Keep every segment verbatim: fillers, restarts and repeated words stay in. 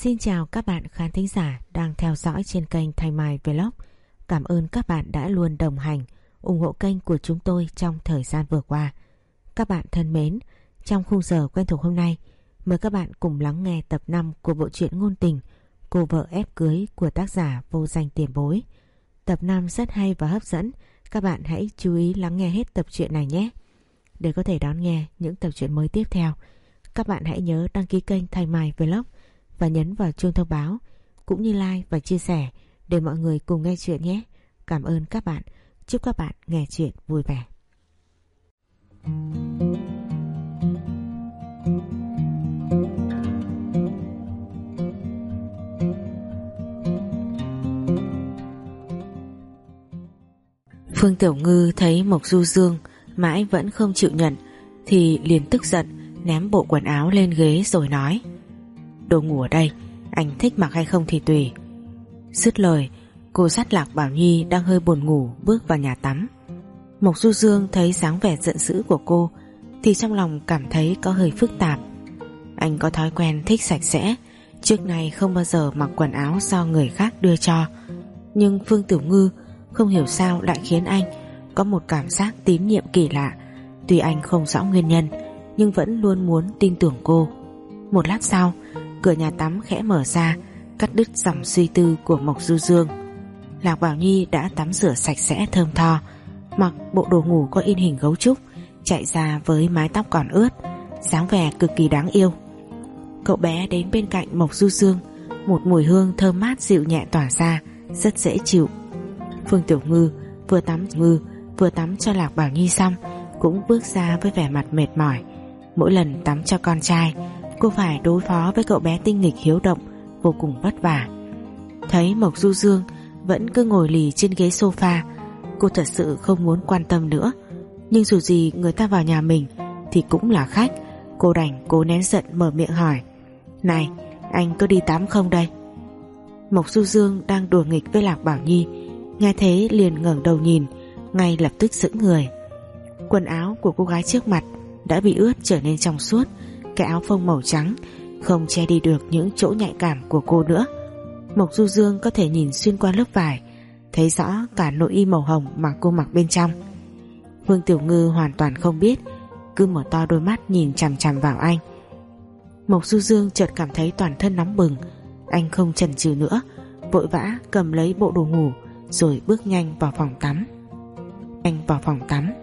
Xin chào các bạn khán thính giả đang theo dõi trên kênh Thanh Mai Vlog. Cảm ơn các bạn đã luôn đồng hành, ủng hộ kênh của chúng tôi trong thời gian vừa qua. Các bạn thân mến, trong khung giờ quen thuộc hôm nay, mời các bạn cùng lắng nghe tập năm của bộ truyện ngôn tình Cô vợ ép cưới của tác giả Vô Danh Tiền Bối. Tập năm rất hay và hấp dẫn, các bạn hãy chú ý lắng nghe hết tập truyện này nhé. Để có thể đón nghe những tập truyện mới tiếp theo, các bạn hãy nhớ đăng ký kênh Thanh Mai Vlog và nhấn vào chuông thông báo, cũng như like và chia sẻ để mọi người cùng nghe chuyện nhé. Cảm ơn các bạn. Chúc các bạn nghe chuyện vui vẻ. Phương Tiểu Ngư thấy Mộc Du Dương mãi vẫn không chịu nhận thì liền tức giận ném bộ quần áo lên ghế rồi nói: "Đồ ngủ ở đây, anh thích mặc hay không thì tùy." Dứt lời, cô dắt Lạc Bảo Nhi đang hơi buồn ngủ bước vào nhà tắm. Mộc Du Dương thấy dáng vẻ giận dữ của cô thì trong lòng cảm thấy có hơi phức tạp. Anh có thói quen thích sạch sẽ, trước nay không bao giờ mặc quần áo do người khác đưa cho, nhưng Phương Tiểu Ngư không hiểu sao lại khiến anh có một cảm giác tín nhiệm kỳ lạ. Tuy anh không rõ nguyên nhân nhưng vẫn luôn muốn tin tưởng cô. Một lát sau, cửa nhà tắm khẽ mở ra, cắt đứt dòng suy tư của Mộc Du Dương. Lạc Bảo Nhi đã tắm rửa sạch sẽ thơm tho, mặc bộ đồ ngủ có in hình gấu trúc, chạy ra với mái tóc còn ướt, dáng vẻ cực kỳ đáng yêu. Cậu bé đến bên cạnh Mộc Du Dương, một mùi hương thơm mát dịu nhẹ tỏa ra, rất dễ chịu. Phương Tiểu Ngư vừa tắm ngư vừa tắm cho Lạc Bảo Nhi xong cũng bước ra với vẻ mặt mệt mỏi. Mỗi lần tắm cho con trai, cô phải đối phó với cậu bé tinh nghịch hiếu động, vô cùng vất vả. Thấy Mộc Du Dương vẫn cứ ngồi lì trên ghế sofa, cô thật sự không muốn quan tâm nữa. Nhưng dù gì người ta vào nhà mình thì cũng là khách, cô đành cố nén giận mở miệng hỏi: "Này, anh có đi tắm không đây?" Mộc Du Dương đang đùa nghịch với Lạc Bảo Nhi, nghe thế liền ngẩng đầu nhìn, ngay lập tức sững người. Quần áo của cô gái trước mặt đã bị ướt trở nên trong suốt, cái áo phông màu trắng không che đi được những chỗ nhạy cảm của cô nữa. Mộc Du Dương có thể nhìn xuyên qua lớp vải, thấy rõ cả nội y màu hồng mà cô mặc bên trong. Phương Tiểu Ngư hoàn toàn không biết, cứ mở to đôi mắt nhìn chằm chằm vào anh. Mộc Du Dương chợt cảm thấy toàn thân nóng bừng, anh không chần chừ nữa, vội vã cầm lấy bộ đồ ngủ rồi bước nhanh vào phòng tắm. Anh vào phòng tắm.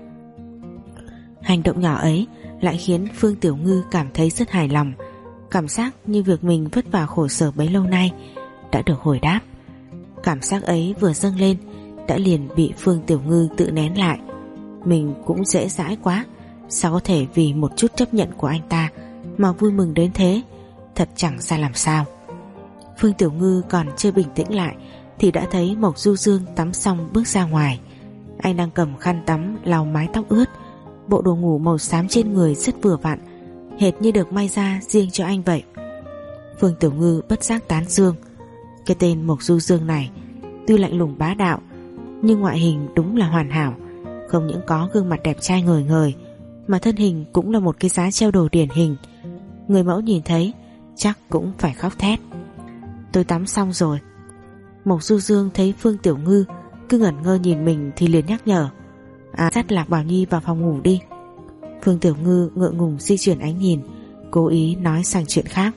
Hành động nhỏ ấy lại khiến Phương Tiểu Ngư cảm thấy rất hài lòng, cảm giác như việc mình vất vả khổ sở bấy lâu nay đã được hồi đáp. Cảm giác ấy vừa dâng lên đã liền bị Phương Tiểu Ngư tự nén lại. Mình cũng dễ dãi quá, sao có thể vì một chút chấp nhận của anh ta mà vui mừng đến thế, thật chẳng ra làm sao. Phương Tiểu Ngư còn chưa bình tĩnh lại thì đã thấy Mộc Du Dương tắm xong bước ra ngoài. Anh đang cầm khăn tắm lau mái tóc ướt, bộ đồ ngủ màu xám trên người rất vừa vặn, hệt như được may ra riêng cho anh vậy. Phương Tiểu Ngư bất giác tán dương, cái tên Mộc Du Dương này tuy lạnh lùng bá đạo nhưng ngoại hình đúng là hoàn hảo, không những có gương mặt đẹp trai ngời ngời mà thân hình cũng là một cái giá treo đồ điển hình. Người mẫu nhìn thấy chắc cũng phải khóc thét. "Tôi tắm xong rồi." Mộc Du Dương thấy Phương Tiểu Ngư cứ ngẩn ngơ nhìn mình thì liền nhắc nhở: "À, dắt Lạc Bảo Nhi vào phòng ngủ đi." Phương Tiểu Ngư ngượng ngùng di chuyển ánh nhìn, cố ý nói sang chuyện khác.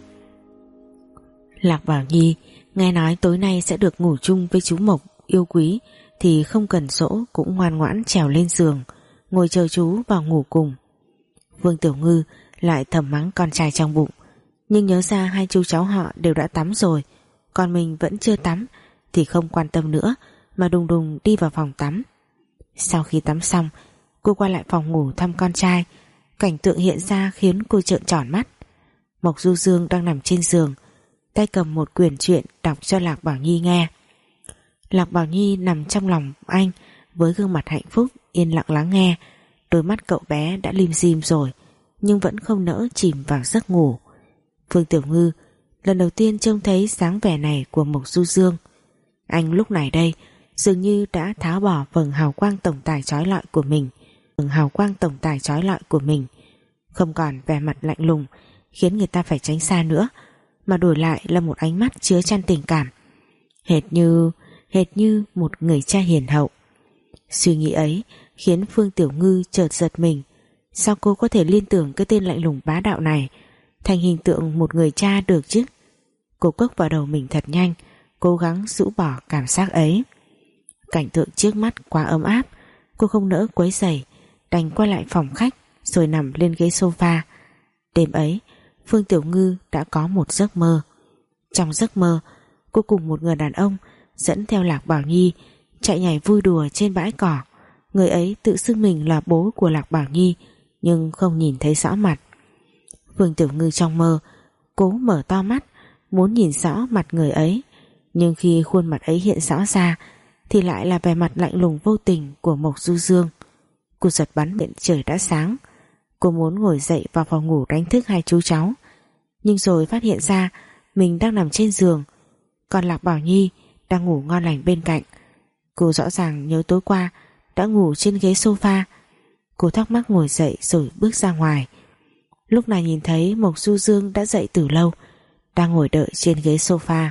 Lạc Bảo Nhi nghe nói tối nay sẽ được ngủ chung với chú Mộc yêu quý thì không cần dỗ cũng ngoan ngoãn trèo lên giường ngồi chờ chú vào ngủ cùng. Phương Tiểu Ngư lại thầm mắng con trai trong bụng, nhưng nhớ ra hai chú cháu họ đều đã tắm rồi, còn mình vẫn chưa tắm thì không quan tâm nữa mà đùng đùng đi vào phòng tắm. Sau khi tắm xong, cô qua lại phòng ngủ thăm con trai. Cảnh tượng hiện ra khiến cô trợn tròn mắt. Mộc Du Dương đang nằm trên giường, tay cầm một quyển truyện đọc cho Lạc Bảo Nhi nghe. Lạc Bảo Nhi nằm trong lòng anh với gương mặt hạnh phúc yên lặng lắng nghe. Đôi mắt cậu bé đã lim dim rồi nhưng vẫn không nỡ chìm vào giấc ngủ. Phương Tiểu Ngư lần đầu tiên trông thấy dáng vẻ này của Mộc Du Dương. Anh lúc này đây dường như đã tháo bỏ vầng hào quang tổng tài chói lọi của mình, vầng hào quang tổng tài chói lọi của mình, không còn vẻ mặt lạnh lùng khiến người ta phải tránh xa nữa, mà đổi lại là một ánh mắt chứa chan tình cảm, hệt như hệt như một người cha hiền hậu. Suy nghĩ ấy khiến Phương Tiểu Ngư chợt giật mình. Sao cô có thể liên tưởng cái tên lạnh lùng bá đạo này thành hình tượng một người cha được chứ? Cô cốc vào đầu mình thật nhanh, cố gắng rũ bỏ cảm giác ấy. Cảnh tượng trước mắt quá ấm áp, cô không nỡ quấy rầy, đành quay lại phòng khách rồi nằm lên ghế sofa. Đêm ấy Phương Tiểu Ngư đã có một giấc mơ. Trong giấc mơ, cô cùng một người đàn ông dẫn theo Lạc Bảo Nhi chạy nhảy vui đùa trên bãi cỏ. Người ấy tự xưng mình là bố của Lạc Bảo Nhi nhưng không nhìn thấy rõ mặt. Phương Tiểu Ngư trong mơ cố mở to mắt muốn nhìn rõ mặt người ấy, nhưng khi khuôn mặt ấy hiện rõ ra thì lại là vẻ mặt lạnh lùng vô tình của Mộc Du Dương. Cô giật bắn điện, trời đã sáng. Cô muốn ngồi dậy vào phòng ngủ đánh thức hai chú cháu, nhưng rồi phát hiện ra mình đang nằm trên giường, còn Lạc Bảo Nhi đang ngủ ngon lành bên cạnh. Cô rõ ràng nhớ tối qua đã ngủ trên ghế sofa. Cô thắc mắc ngồi dậy rồi bước ra ngoài. Lúc này nhìn thấy Mộc Du Dương đã dậy từ lâu, đang ngồi đợi trên ghế sofa.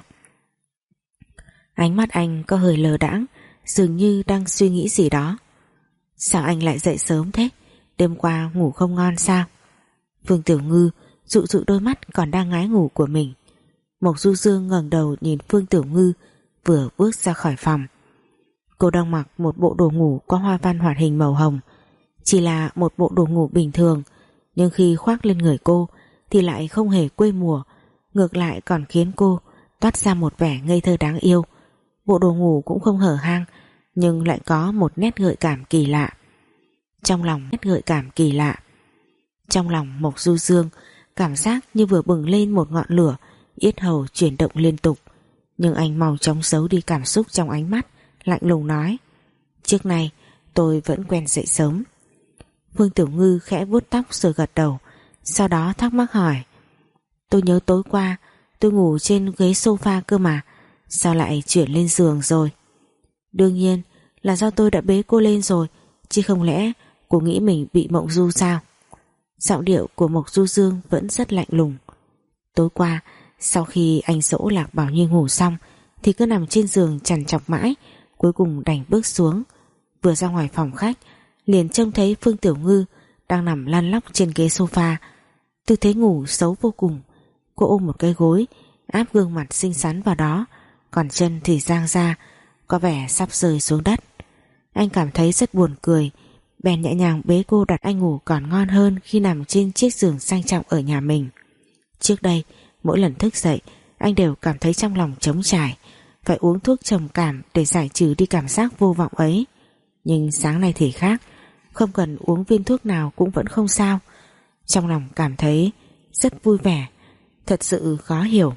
Ánh mắt anh có hơi lờ đãng, dường như đang suy nghĩ gì đó. Sao anh lại dậy sớm thế? Đêm qua ngủ không ngon sao? Phương Tiểu Ngư dụ dụ đôi mắt còn đang ngái ngủ của mình. Mộc Du Dương ngẩng đầu nhìn Phương Tiểu Ngư vừa bước ra khỏi phòng. Cô đang mặc một bộ đồ ngủ có hoa văn hoạt hình màu hồng, chỉ là một bộ đồ ngủ bình thường, nhưng khi khoác lên người cô thì lại không hề quê mùa, ngược lại còn khiến cô toát ra một vẻ ngây thơ đáng yêu. Bộ đồ ngủ cũng không hở hang, nhưng lại có một nét gợi cảm kỳ lạ. Trong lòng nét gợi cảm kỳ lạ Trong lòng Mộc Du Dương cảm giác như vừa bừng lên một ngọn lửa, yết hầu chuyển động liên tục. Nhưng anh mau chóng giấu đi cảm xúc trong ánh mắt, lạnh lùng nói: "Trước nay tôi vẫn quen dậy sớm." Phương Tiểu Ngư khẽ vuốt tóc rồi gật đầu, sau đó thắc mắc hỏi: "Tôi nhớ tối qua tôi ngủ trên ghế sofa cơ mà, sao lại chuyển lên giường rồi?" "Đương nhiên là do tôi đã bế cô lên rồi, chứ không lẽ cô nghĩ mình bị mộng du sao?" Giọng điệu của Mộc Du Dương vẫn rất lạnh lùng. "Tối qua sau khi anh dỗ Lạc Bảo Nhi ngủ xong thì cứ nằm trên giường trằn trọc mãi, cuối cùng đành bước xuống. Vừa ra ngoài phòng khách liền trông thấy Phương Tiểu Ngư đang nằm lăn lóc trên ghế sofa. Tư thế ngủ xấu vô cùng. Cô ôm một cái gối áp gương mặt xinh xắn vào đó, còn chân thì dang ra, có vẻ sắp rơi xuống đất. Anh cảm thấy rất buồn cười, bèn nhẹ nhàng bế cô đặt anh ngủ còn ngon hơn khi nằm trên chiếc giường sang trọng ở nhà mình. Trước đây mỗi lần thức dậy anh đều cảm thấy trong lòng trống trải, phải uống thuốc trầm cảm để giải trừ đi cảm giác vô vọng ấy. Nhưng sáng nay thì khác, không cần uống viên thuốc nào cũng vẫn không sao. Trong lòng cảm thấy rất vui vẻ, thật sự khó hiểu.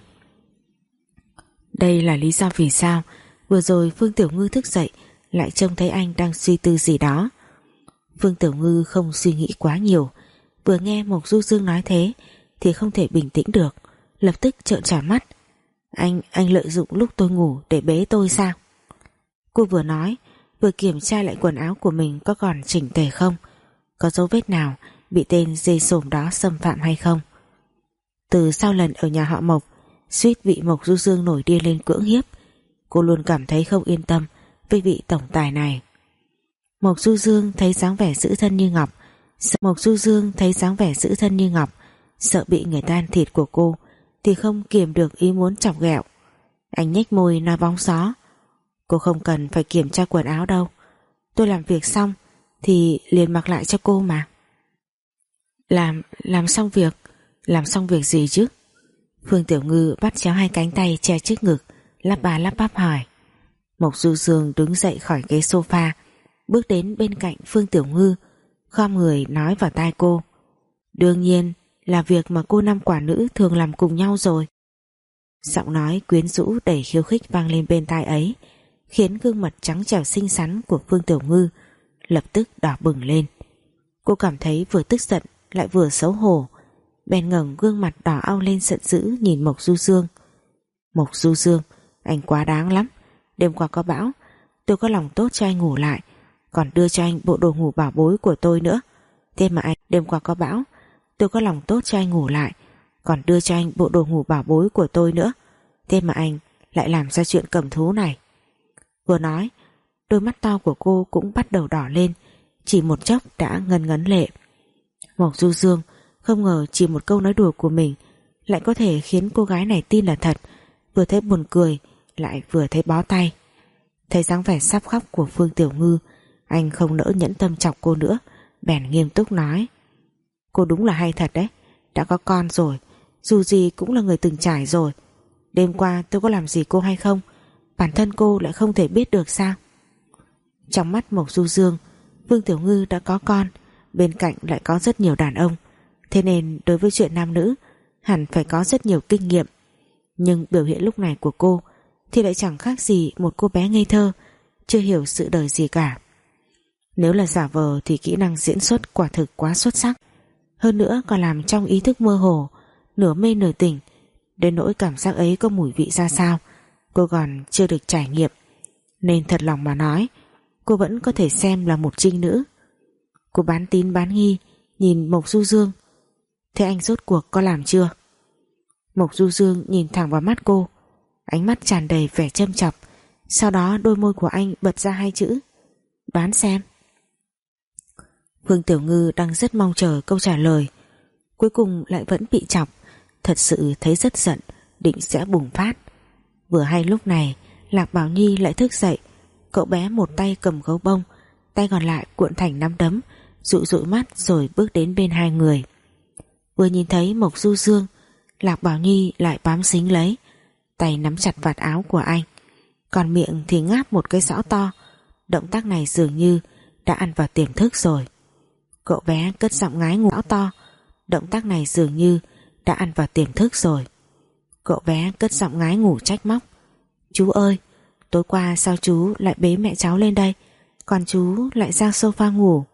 Đây là lý do vì sao vừa rồi Phương Tiểu Ngư thức dậy lại trông thấy anh đang suy tư gì đó. Phương Tiểu Ngư không suy nghĩ quá nhiều, vừa nghe Mộc Du Dương nói thế thì không thể bình tĩnh được, lập tức trợn tròn mắt. Anh, anh lợi dụng lúc tôi ngủ để bế tôi sao? Cô vừa nói vừa kiểm tra lại quần áo của mình có còn chỉnh tề không, có dấu vết nào bị tên dê sồm đó xâm phạm hay không. Từ sau lần ở nhà họ Mộc suýt bị Mộc Du Dương nổi điên lên cưỡng hiếp, cô luôn cảm thấy không yên tâm với vị tổng tài này. Mộc Du Dương thấy dáng vẻ giữ thân như ngọc, sợ Mộc Du Dương thấy dáng vẻ giữ thân như ngọc, sợ bị người ta ăn thịt của cô thì không kiềm được ý muốn chọc ghẹo. Anh nhếch môi nói bóng gió: "Cô không cần phải kiểm tra quần áo đâu, tôi làm việc xong thì liền mặc lại cho cô mà." Làm, làm xong việc? Làm xong việc gì chứ? Phương Tiểu Ngư bắt chéo hai cánh tay che trước ngực, lắp ba lắp bắp hỏi. Mộc Du Dương đứng dậy khỏi ghế sofa, bước đến bên cạnh Phương Tiểu Ngư, khom người nói vào tai cô: "Đương nhiên là việc mà cô năm quả nữ thường làm cùng nhau rồi." Giọng nói quyến rũ đầy khiêu khích vang lên bên tai ấy, khiến gương mặt trắng trẻo xinh xắn của Phương Tiểu Ngư lập tức đỏ bừng lên. Cô cảm thấy vừa tức giận lại vừa xấu hổ, bèn ngẩng gương mặt đỏ au lên giận dữ nhìn Mộc Du Dương. "Mộc Du Dương, anh quá đáng lắm. Đêm qua có bão, tôi có lòng tốt cho anh ngủ lại, còn đưa cho anh bộ đồ ngủ bảo bối của tôi nữa. Thế mà anh, đêm qua có bão, tôi có lòng tốt cho anh ngủ lại, còn đưa cho anh bộ đồ ngủ bảo bối của tôi nữa. Thế mà anh lại làm ra chuyện cầm thú này. Vừa nói, đôi mắt to của cô cũng bắt đầu đỏ lên, chỉ một chốc đã ngấn ngấn lệ. Mộc Du Dương không ngờ chỉ một câu nói đùa của mình lại có thể khiến cô gái này tin là thật, vừa thấy buồn cười lại vừa thấy bó tay. Thấy dáng vẻ sắp khóc của Phương Tiểu Ngư, anh không nỡ nhẫn tâm chọc cô nữa, bèn nghiêm túc nói: cô đúng là hay thật đấy, đã có con rồi, dù gì cũng là người từng trải rồi. Đêm qua tôi có làm gì cô hay không, bản thân cô lại không thể biết được sao? Trong mắt Mộc Du Dương, Phương Tiểu Ngư đã có con, bên cạnh lại có rất nhiều đàn ông, thế nên đối với chuyện nam nữ hẳn phải có rất nhiều kinh nghiệm. Nhưng biểu hiện lúc này của cô thì lại chẳng khác gì một cô bé ngây thơ, chưa hiểu sự đời gì cả. Nếu là giả vờ thì kỹ năng diễn xuất quả thực quá xuất sắc, hơn nữa còn làm trong ý thức mơ hồ, nửa mê nửa tỉnh, đến nỗi cảm giác ấy có mùi vị ra sao cô còn chưa được trải nghiệm, nên thật lòng mà nói, cô vẫn có thể xem là một trinh nữ. Cô bán tín bán nghi nhìn Mộc Du Dương: thế anh rốt cuộc có làm chưa? Mộc Du Dương nhìn thẳng vào mắt cô, ánh mắt tràn đầy vẻ châm chọc, sau đó đôi môi của anh bật ra hai chữ: đoán xem. Phương Tiểu Ngư đang rất mong chờ câu trả lời, cuối cùng lại vẫn bị chọc, thật sự thấy rất giận, định sẽ bùng phát. Vừa hay lúc này Lạc Bảo Nhi lại thức dậy, cậu bé một tay cầm gấu bông, tay còn lại cuộn thành nắm đấm, dụi dụi mắt rồi bước đến bên hai người. Vừa nhìn thấy Mộc Du Dương, Lạc Bảo Nhi lại bám xính lấy, tay nắm chặt vạt áo của anh, còn miệng thì ngáp một cái rõ to. Động tác này dường như đã ăn vào tiềm thức rồi. Cậu bé cất giọng ngái ngủ to, động tác này dường như đã ăn vào tiềm thức rồi. Cậu bé cất giọng ngái ngủ trách móc: chú ơi, tối qua sao chú lại bế mẹ cháu lên đây, còn chú lại ra sofa ngủ?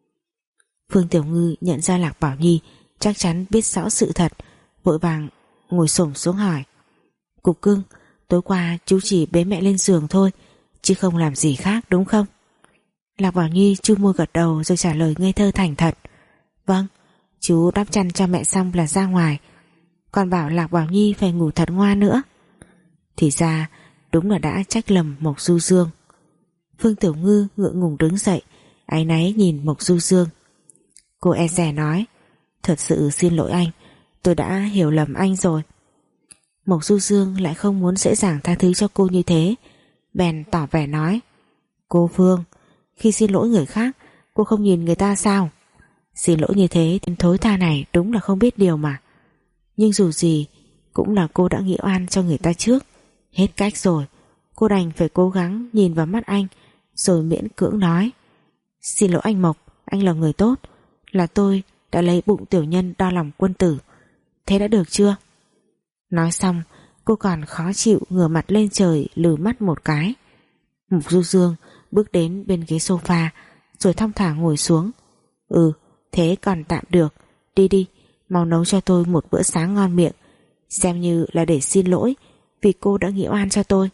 Phương Tiểu Ngư nhận ra Lạc Bảo Nhi chắc chắn biết rõ sự thật, vội vàng ngồi xổm xuống hỏi: Cục Cưng, tối qua chú chỉ bế mẹ lên giường thôi, chứ không làm gì khác đúng không? Lạc Bảo Nhi chu môi gật đầu rồi trả lời ngây thơ thành thật: vâng, chú đắp chăn cho mẹ xong là ra ngoài, còn bảo Lạc Bảo Nhi phải ngủ thật ngoan nữa. Thì ra đúng là đã trách lầm Mộc Du Dương. Phương Tiểu Ngư ngượng ngùng đứng dậy, áy náy nhìn Mộc Du Dương. Cô e dè nói: thật sự xin lỗi anh, tôi đã hiểu lầm anh rồi. Mộc Du Dương lại không muốn dễ dàng tha thứ cho cô như thế, bèn tỏ vẻ nói: cô Phương, khi xin lỗi người khác cô không nhìn người ta sao? Xin lỗi như thế tên thối tha này đúng là không biết điều mà. Nhưng dù gì cũng là cô đã nghĩ oan cho người ta trước, hết cách rồi, cô đành phải cố gắng nhìn vào mắt anh rồi miễn cưỡng nói: xin lỗi anh Mộc, anh là người tốt, là tôi đã lấy bụng tiểu nhân đo lòng quân tử, thế đã được chưa? Nói xong cô còn khó chịu ngửa mặt lên trời lừ mắt một cái. Mộc Du Dương bước đến bên ghế sofa rồi thong thả ngồi xuống. Ừ, thế còn tạm được, đi đi, mau nấu cho tôi một bữa sáng ngon miệng, xem như là để xin lỗi vì cô đã nghĩ oan cho tôi.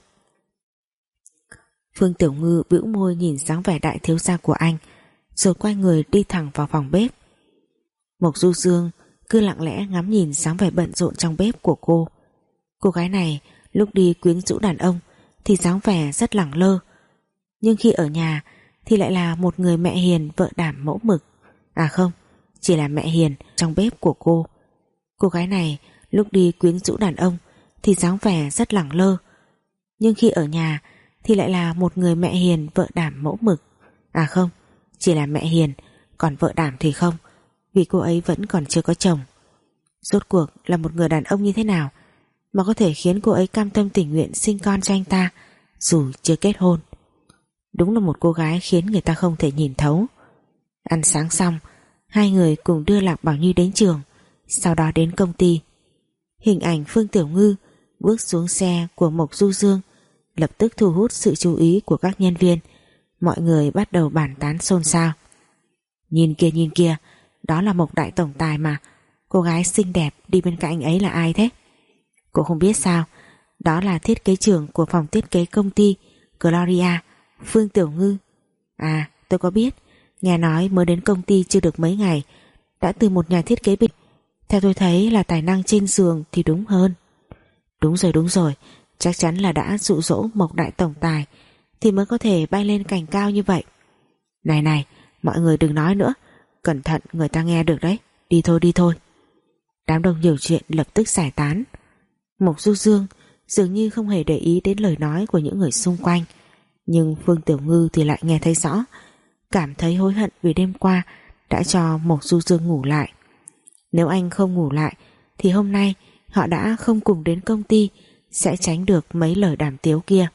Phương Tiểu Ngư bĩu môi nhìn dáng vẻ đại thiếu gia của anh, rồi quay người đi thẳng vào phòng bếp. Mộc Du Dương cứ lặng lẽ ngắm nhìn dáng vẻ bận rộn trong bếp của cô. Cô gái này lúc đi quyến rũ đàn ông thì dáng vẻ rất lẳng lơ, nhưng khi ở nhà thì lại là một người mẹ hiền vợ đảm mẫu mực. À không, chỉ là mẹ hiền trong bếp của cô. Cô gái này lúc đi quyến rũ đàn ông thì dáng vẻ rất lẳng lơ, nhưng khi ở nhà thì lại là một người mẹ hiền vợ đảm mẫu mực. À không, chỉ là mẹ hiền, còn vợ đảm thì không, vì cô ấy vẫn còn chưa có chồng. Rốt cuộc là một người đàn ông như thế nào mà có thể khiến cô ấy cam tâm tình nguyện sinh con cho anh ta dù chưa kết hôn? Đúng là một cô gái khiến người ta không thể nhìn thấu. Ăn sáng xong, hai người cùng đưa Lạc Bảo Nhi đến trường, sau đó đến công ty. Hình ảnh Phương Tiểu Ngư bước xuống xe của Mộc Du Dương lập tức thu hút sự chú ý của các nhân viên. Mọi người bắt đầu bàn tán xôn xao. Nhìn kia nhìn kia, đó là Mộc đại tổng tài mà, cô gái xinh đẹp đi bên cạnh anh ấy là ai thế? Cô không biết sao? Đó là thiết kế trưởng của phòng thiết kế công ty Gloria, Phương Tiểu Ngư. À, tôi có biết, nghe nói mới đến công ty chưa được mấy ngày đã từ một nhà thiết kế bình Theo tôi thấy là tài năng trên giường thì đúng hơn. Đúng rồi đúng rồi, chắc chắn là đã dụ dỗ Mộc đại tổng tài thì mới có thể bay lên cành cao như vậy. Này này, mọi người đừng nói nữa, cẩn thận người ta nghe được đấy. Đi thôi đi thôi. Đám đông nhiều chuyện lập tức giải tán. Mộc Du Dương dường như không hề để ý đến lời nói của những người xung quanh, nhưng Phương Tiểu Ngư thì lại nghe thấy rõ, cảm thấy hối hận vì đêm qua đã cho Mộc Du Dương ngủ lại. Nếu anh không ngủ lại thì hôm nay họ đã không cùng đến công ty, sẽ tránh được mấy lời đàm tiếu kia.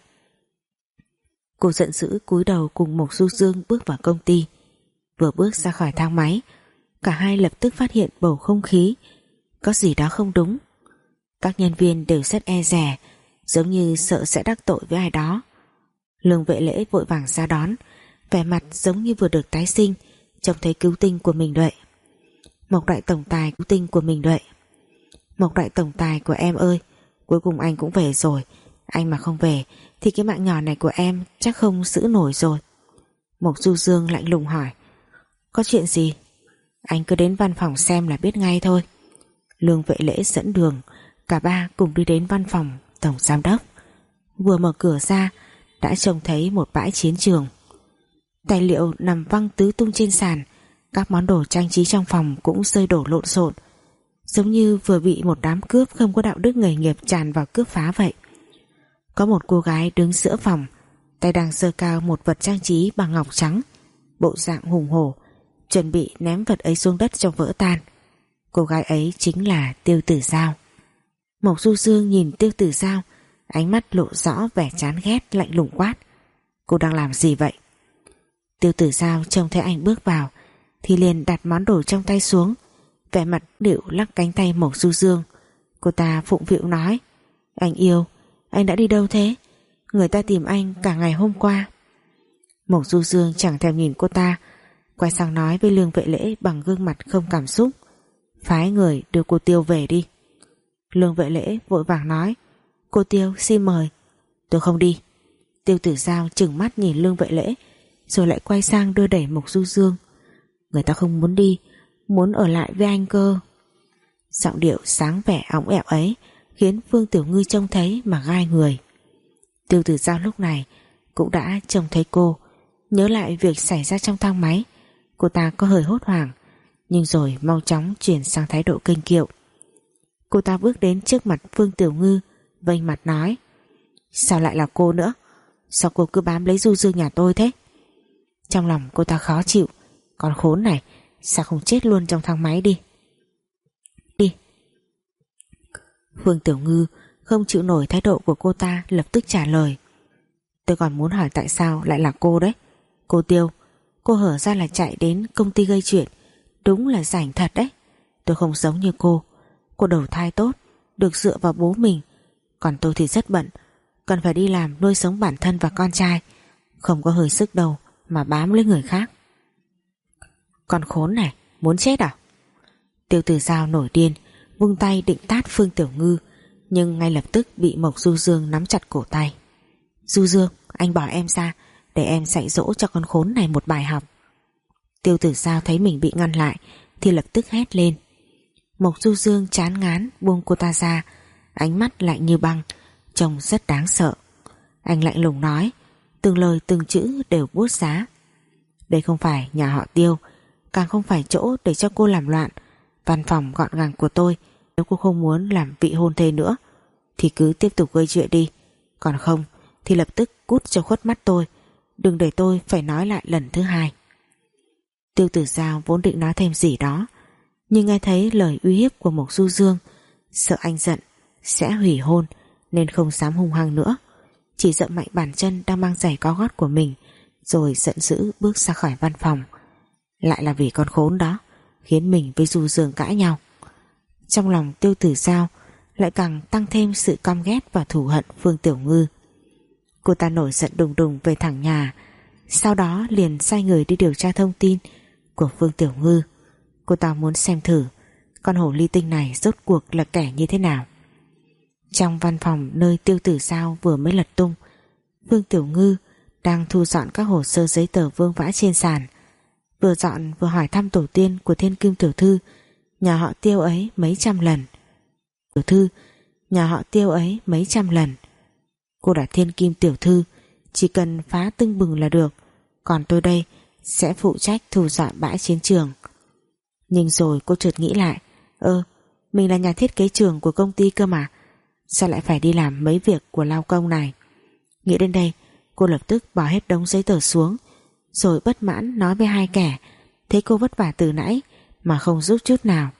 Cô giận dữ cúi đầu cùng Mộc Du Dương bước vào công ty. Vừa bước ra khỏi thang máy, cả hai lập tức phát hiện bầu không khí có gì đó không đúng. Các nhân viên đều rất e dè, giống như sợ sẽ đắc tội với ai đó. Lương Vệ Lễ vội vàng ra đón, vẻ mặt giống như vừa được tái sinh, trông thấy cứu tinh của mình vậy. Mộc đại tổng tài cứu tinh của mình vậy. Mộc đại tổng tài của em ơi, cuối cùng anh cũng về rồi. Anh mà không về thì cái mạng nhỏ này của em chắc không giữ nổi rồi. Mộc Du Dương lạnh lùng hỏi. Có chuyện gì? Anh cứ đến văn phòng xem là biết ngay thôi. Lương Vệ Lễ dẫn đường, cả ba cùng đi đến văn phòng tổng giám đốc. Vừa mở cửa ra đã trông thấy một bãi chiến trường. Tài liệu nằm văng tứ tung trên sàn, các món đồ trang trí trong phòng cũng rơi đổ lộn xộn, giống như vừa bị một đám cướp không có đạo đức nghề nghiệp tràn vào cướp phá vậy. Có một cô gái đứng giữa phòng, tay đang giơ cao một vật trang trí bằng ngọc trắng, bộ dạng hùng hổ, chuẩn bị ném vật ấy xuống đất cho vỡ tan. Cô gái ấy chính là Tiêu Tử Giao. Mộc Du Dương nhìn Tiêu Tử Giao, ánh mắt lộ rõ vẻ chán ghét, lạnh lùng quát. Cô đang làm gì vậy? Tiêu Tử Giao trông thấy anh bước vào thì liền đặt món đồ trong tay xuống, vẻ mặt điệu lắc cánh tay Mộc Du Dương. Cô ta phụng phịu nói. Anh yêu, anh đã đi đâu thế? Người ta tìm anh cả ngày hôm qua. Mộc Du Dương chẳng thèm nhìn cô ta, quay sang nói với Lương Vệ Lễ bằng gương mặt không cảm xúc. Phái người đưa cô Tiêu về đi. Lương Vệ Lễ vội vàng nói. Cô Tiêu xin mời. Tôi không đi. Tiêu Tử Giao trừng mắt nhìn Lương Vệ Lễ, rồi lại quay sang đưa đẩy Mộc Du Dương. Người ta không muốn đi, muốn ở lại với anh cơ. Giọng điệu sáng vẻ óng ẹo ấy khiến Phương Tiểu Ngư trông thấy mà gai người. Tiêu Tử Giao lúc này cũng đã trông thấy cô, nhớ lại việc xảy ra trong thang máy. Cô ta có hơi hốt hoảng, nhưng rồi mau chóng chuyển sang thái độ kênh kiệu. Cô ta bước đến trước mặt Phương Tiểu Ngư, vênh mặt nói. Sao lại là cô nữa? Sao cô cứ bám lấy Du Dương nhà tôi thế? Trong lòng cô ta khó chịu. Con khốn này, sao không chết luôn trong thang máy đi? Đi. Phương Tiểu Ngư không chịu nổi thái độ của cô ta, lập tức trả lời. Tôi còn muốn hỏi tại sao lại là cô đấy. Cô Tiêu, cô hở ra là chạy đến công ty gây chuyện, đúng là rảnh thật đấy. Tôi không giống như cô. Cô đầu thai tốt, được dựa vào bố mình, còn tôi thì rất bận, cần phải đi làm nuôi sống bản thân và con trai, không có hơi sức đâu mà bám lấy người khác. Con khốn này, muốn chết à? Tiêu Tử Giao nổi điên, vung tay định tát Phương Tiểu Ngư, nhưng ngay lập tức bị Mộc Du Dương nắm chặt cổ tay. Du Dương, anh bỏ em ra, để em dạy dỗ cho con khốn này một bài học. Tiêu Tử Giao thấy mình bị ngăn lại thì lập tức hét lên. Mộc Du Dương chán ngán buông cô ta ra, ánh mắt lạnh như băng, trông rất đáng sợ. Anh lạnh lùng nói, từng lời từng chữ đều buốt giá. Đây không phải nhà họ Tiêu, càng không phải chỗ để cho cô làm loạn. Văn phòng gọn gàng của tôi, nếu cô không muốn làm vị hôn thê nữa thì cứ tiếp tục gây chuyện đi, còn không thì lập tức cút cho khuất mắt tôi, đừng để tôi phải nói lại lần thứ hai. Tiêu Tử Giao vốn định nói thêm gì đó, nhưng nghe thấy lời uy hiếp của Mộc Du Dương, sợ anh giận sẽ hủy hôn nên không dám hung hăng nữa, chỉ dậm mạnh bàn chân đang mang giày cao gót của mình, rồi giận dữ bước ra khỏi văn phòng. Lại là vì con khốn đó khiến mình với Du Dương cãi nhau. Trong lòng Tiêu Tử Giao lại càng tăng thêm sự căm ghét và thù hận Phương Tiểu Ngư. Cô ta nổi giận đùng đùng về thẳng nhà, sau đó liền sai người đi điều tra thông tin của Phương Tiểu Ngư. Cô ta muốn xem thử con hổ ly tinh này rốt cuộc là kẻ như thế nào. Trong văn phòng nơi Tiêu Tử Giao vừa mới lật tung, Phương Tiểu Ngư đang thu dọn các hồ sơ giấy tờ vương vãi trên sàn, vừa dọn vừa hỏi thăm tổ tiên của Thiên Kim tiểu thư nhà họ Tiêu ấy mấy trăm lần. Tiểu thư, nhà họ Tiêu ấy mấy trăm lần. Cô là thiên kim tiểu thư, chỉ cần phá tưng bừng là được, còn tôi đây sẽ phụ trách thu dọn bãi chiến trường. Nhưng rồi cô chợt nghĩ lại, ơ, mình là nhà thiết kế trường của công ty cơ mà, sao lại phải đi làm mấy việc của lao công này. Nghĩ đến đây, cô lập tức bỏ hết đống giấy tờ xuống, rồi bất mãn nói với hai kẻ thấy cô vất vả từ nãy mà không giúp chút nào.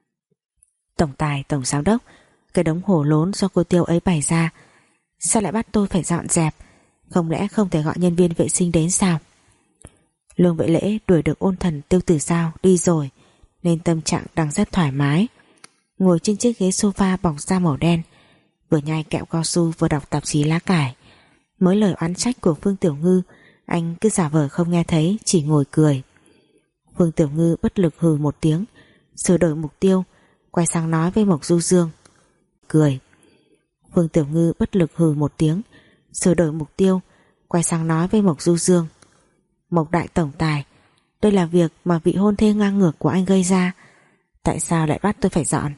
Tổng tài, tổng giám đốc, cái đống hổ lốn do cô Tiêu ấy bày ra, sao lại bắt tôi phải dọn dẹp? Không lẽ không thể gọi nhân viên vệ sinh đến sao? Lương Vệ Lễ đuổi được ôn thần Tiêu Tử Giao đi rồi, nên tâm trạng đang rất thoải mái, ngồi trên chiếc ghế sofa bọc da màu đen, vừa nhai kẹo cao su vừa đọc tạp chí lá cải. Mới lời oán trách của Phương Tiểu Ngư, anh cứ giả vờ không nghe thấy, chỉ ngồi cười. Phương Tiểu Ngư bất lực hừ một tiếng, sửa đổi mục tiêu, quay sang nói với Mộc Du Dương. Cười. Phương Tiểu Ngư bất lực hừ một tiếng, sửa đổi mục tiêu, quay sang nói với Mộc Du Dương. Mộc đại tổng tài, đây là việc mà vị hôn thê ngang ngược của anh gây ra, tại sao lại bắt tôi phải dọn?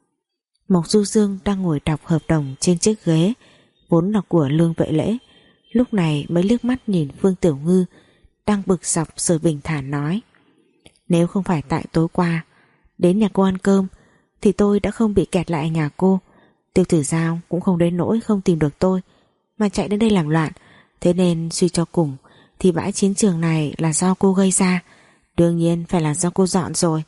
Mộc Du Dương đang ngồi đọc hợp đồng trên chiếc ghế vốn là của Lương Vệ Lễ, lúc này mới liếc mắt nhìn Phương Tiểu Ngư đang bực dọc rồi bình thản nói. Nếu không phải tại tối qua đến nhà cô ăn cơm thì tôi đã không bị kẹt lại nhà cô. Tiêu Tử Giao cũng không đến nỗi không tìm được tôi mà chạy đến đây làm loạn, thế nên suy cho cùng thì bãi chiến trường này là do cô gây ra, đương nhiên phải là do cô dọn rồi.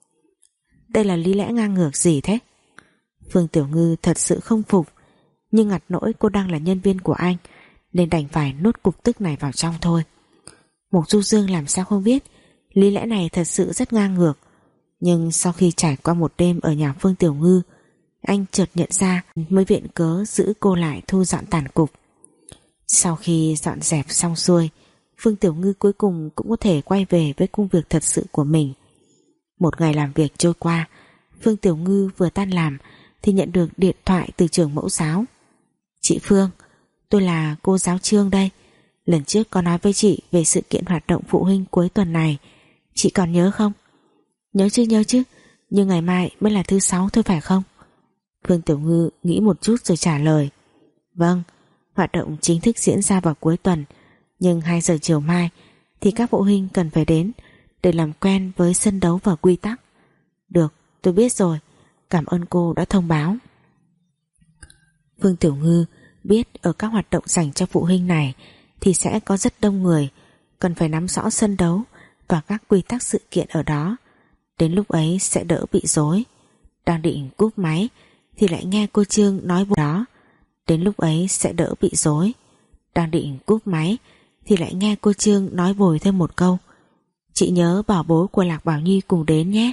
Đây là lý lẽ ngang ngược gì thế? Phương Tiểu Ngư thật sự không phục, nhưng ngặt nỗi cô đang là nhân viên của anh nên đành phải nuốt cục tức này vào trong thôi. Mộc Du Dương làm sao không biết lý lẽ này thật sự rất ngang ngược, nhưng sau khi trải qua một đêm ở nhà Phương Tiểu Ngư, anh chợt nhận ra mới viện cớ giữ cô lại thu dọn tàn cục. Sau khi dọn dẹp xong xuôi, Phương Tiểu Ngư cuối cùng cũng có thể quay về với công việc thật sự của mình. Một ngày làm việc trôi qua, Phương Tiểu Ngư vừa tan làm thì nhận được điện thoại từ trường mẫu giáo. Chị Phương, tôi là cô giáo Trương đây. Lần trước có nói với chị về sự kiện hoạt động phụ huynh cuối tuần này, chị còn nhớ không? Nhớ chứ nhớ chứ, nhưng ngày mai mới là thứ sáu thôi phải không? Phương Tiểu Ngư nghĩ một chút rồi trả lời. Vâng, hoạt động chính thức diễn ra vào cuối tuần, nhưng hai giờ chiều mai thì các phụ huynh cần phải đến để làm quen với sân đấu và quy tắc. Được, tôi biết rồi, cảm ơn cô đã thông báo. Phương Tiểu Ngư biết ở các hoạt động dành cho phụ huynh này thì sẽ có rất đông người, cần phải nắm rõ sân đấu và các quy tắc sự kiện ở đó, đến lúc ấy sẽ đỡ bị rối. Đang định cúp máy thì lại nghe cô Trương nói bộ đó, đến lúc ấy sẽ đỡ bị rối. Đang định cúp máy thì lại nghe cô Trương nói bồi thêm một câu. Chị nhớ bảo bố của Lạc Bảo Nhi cùng đến nhé.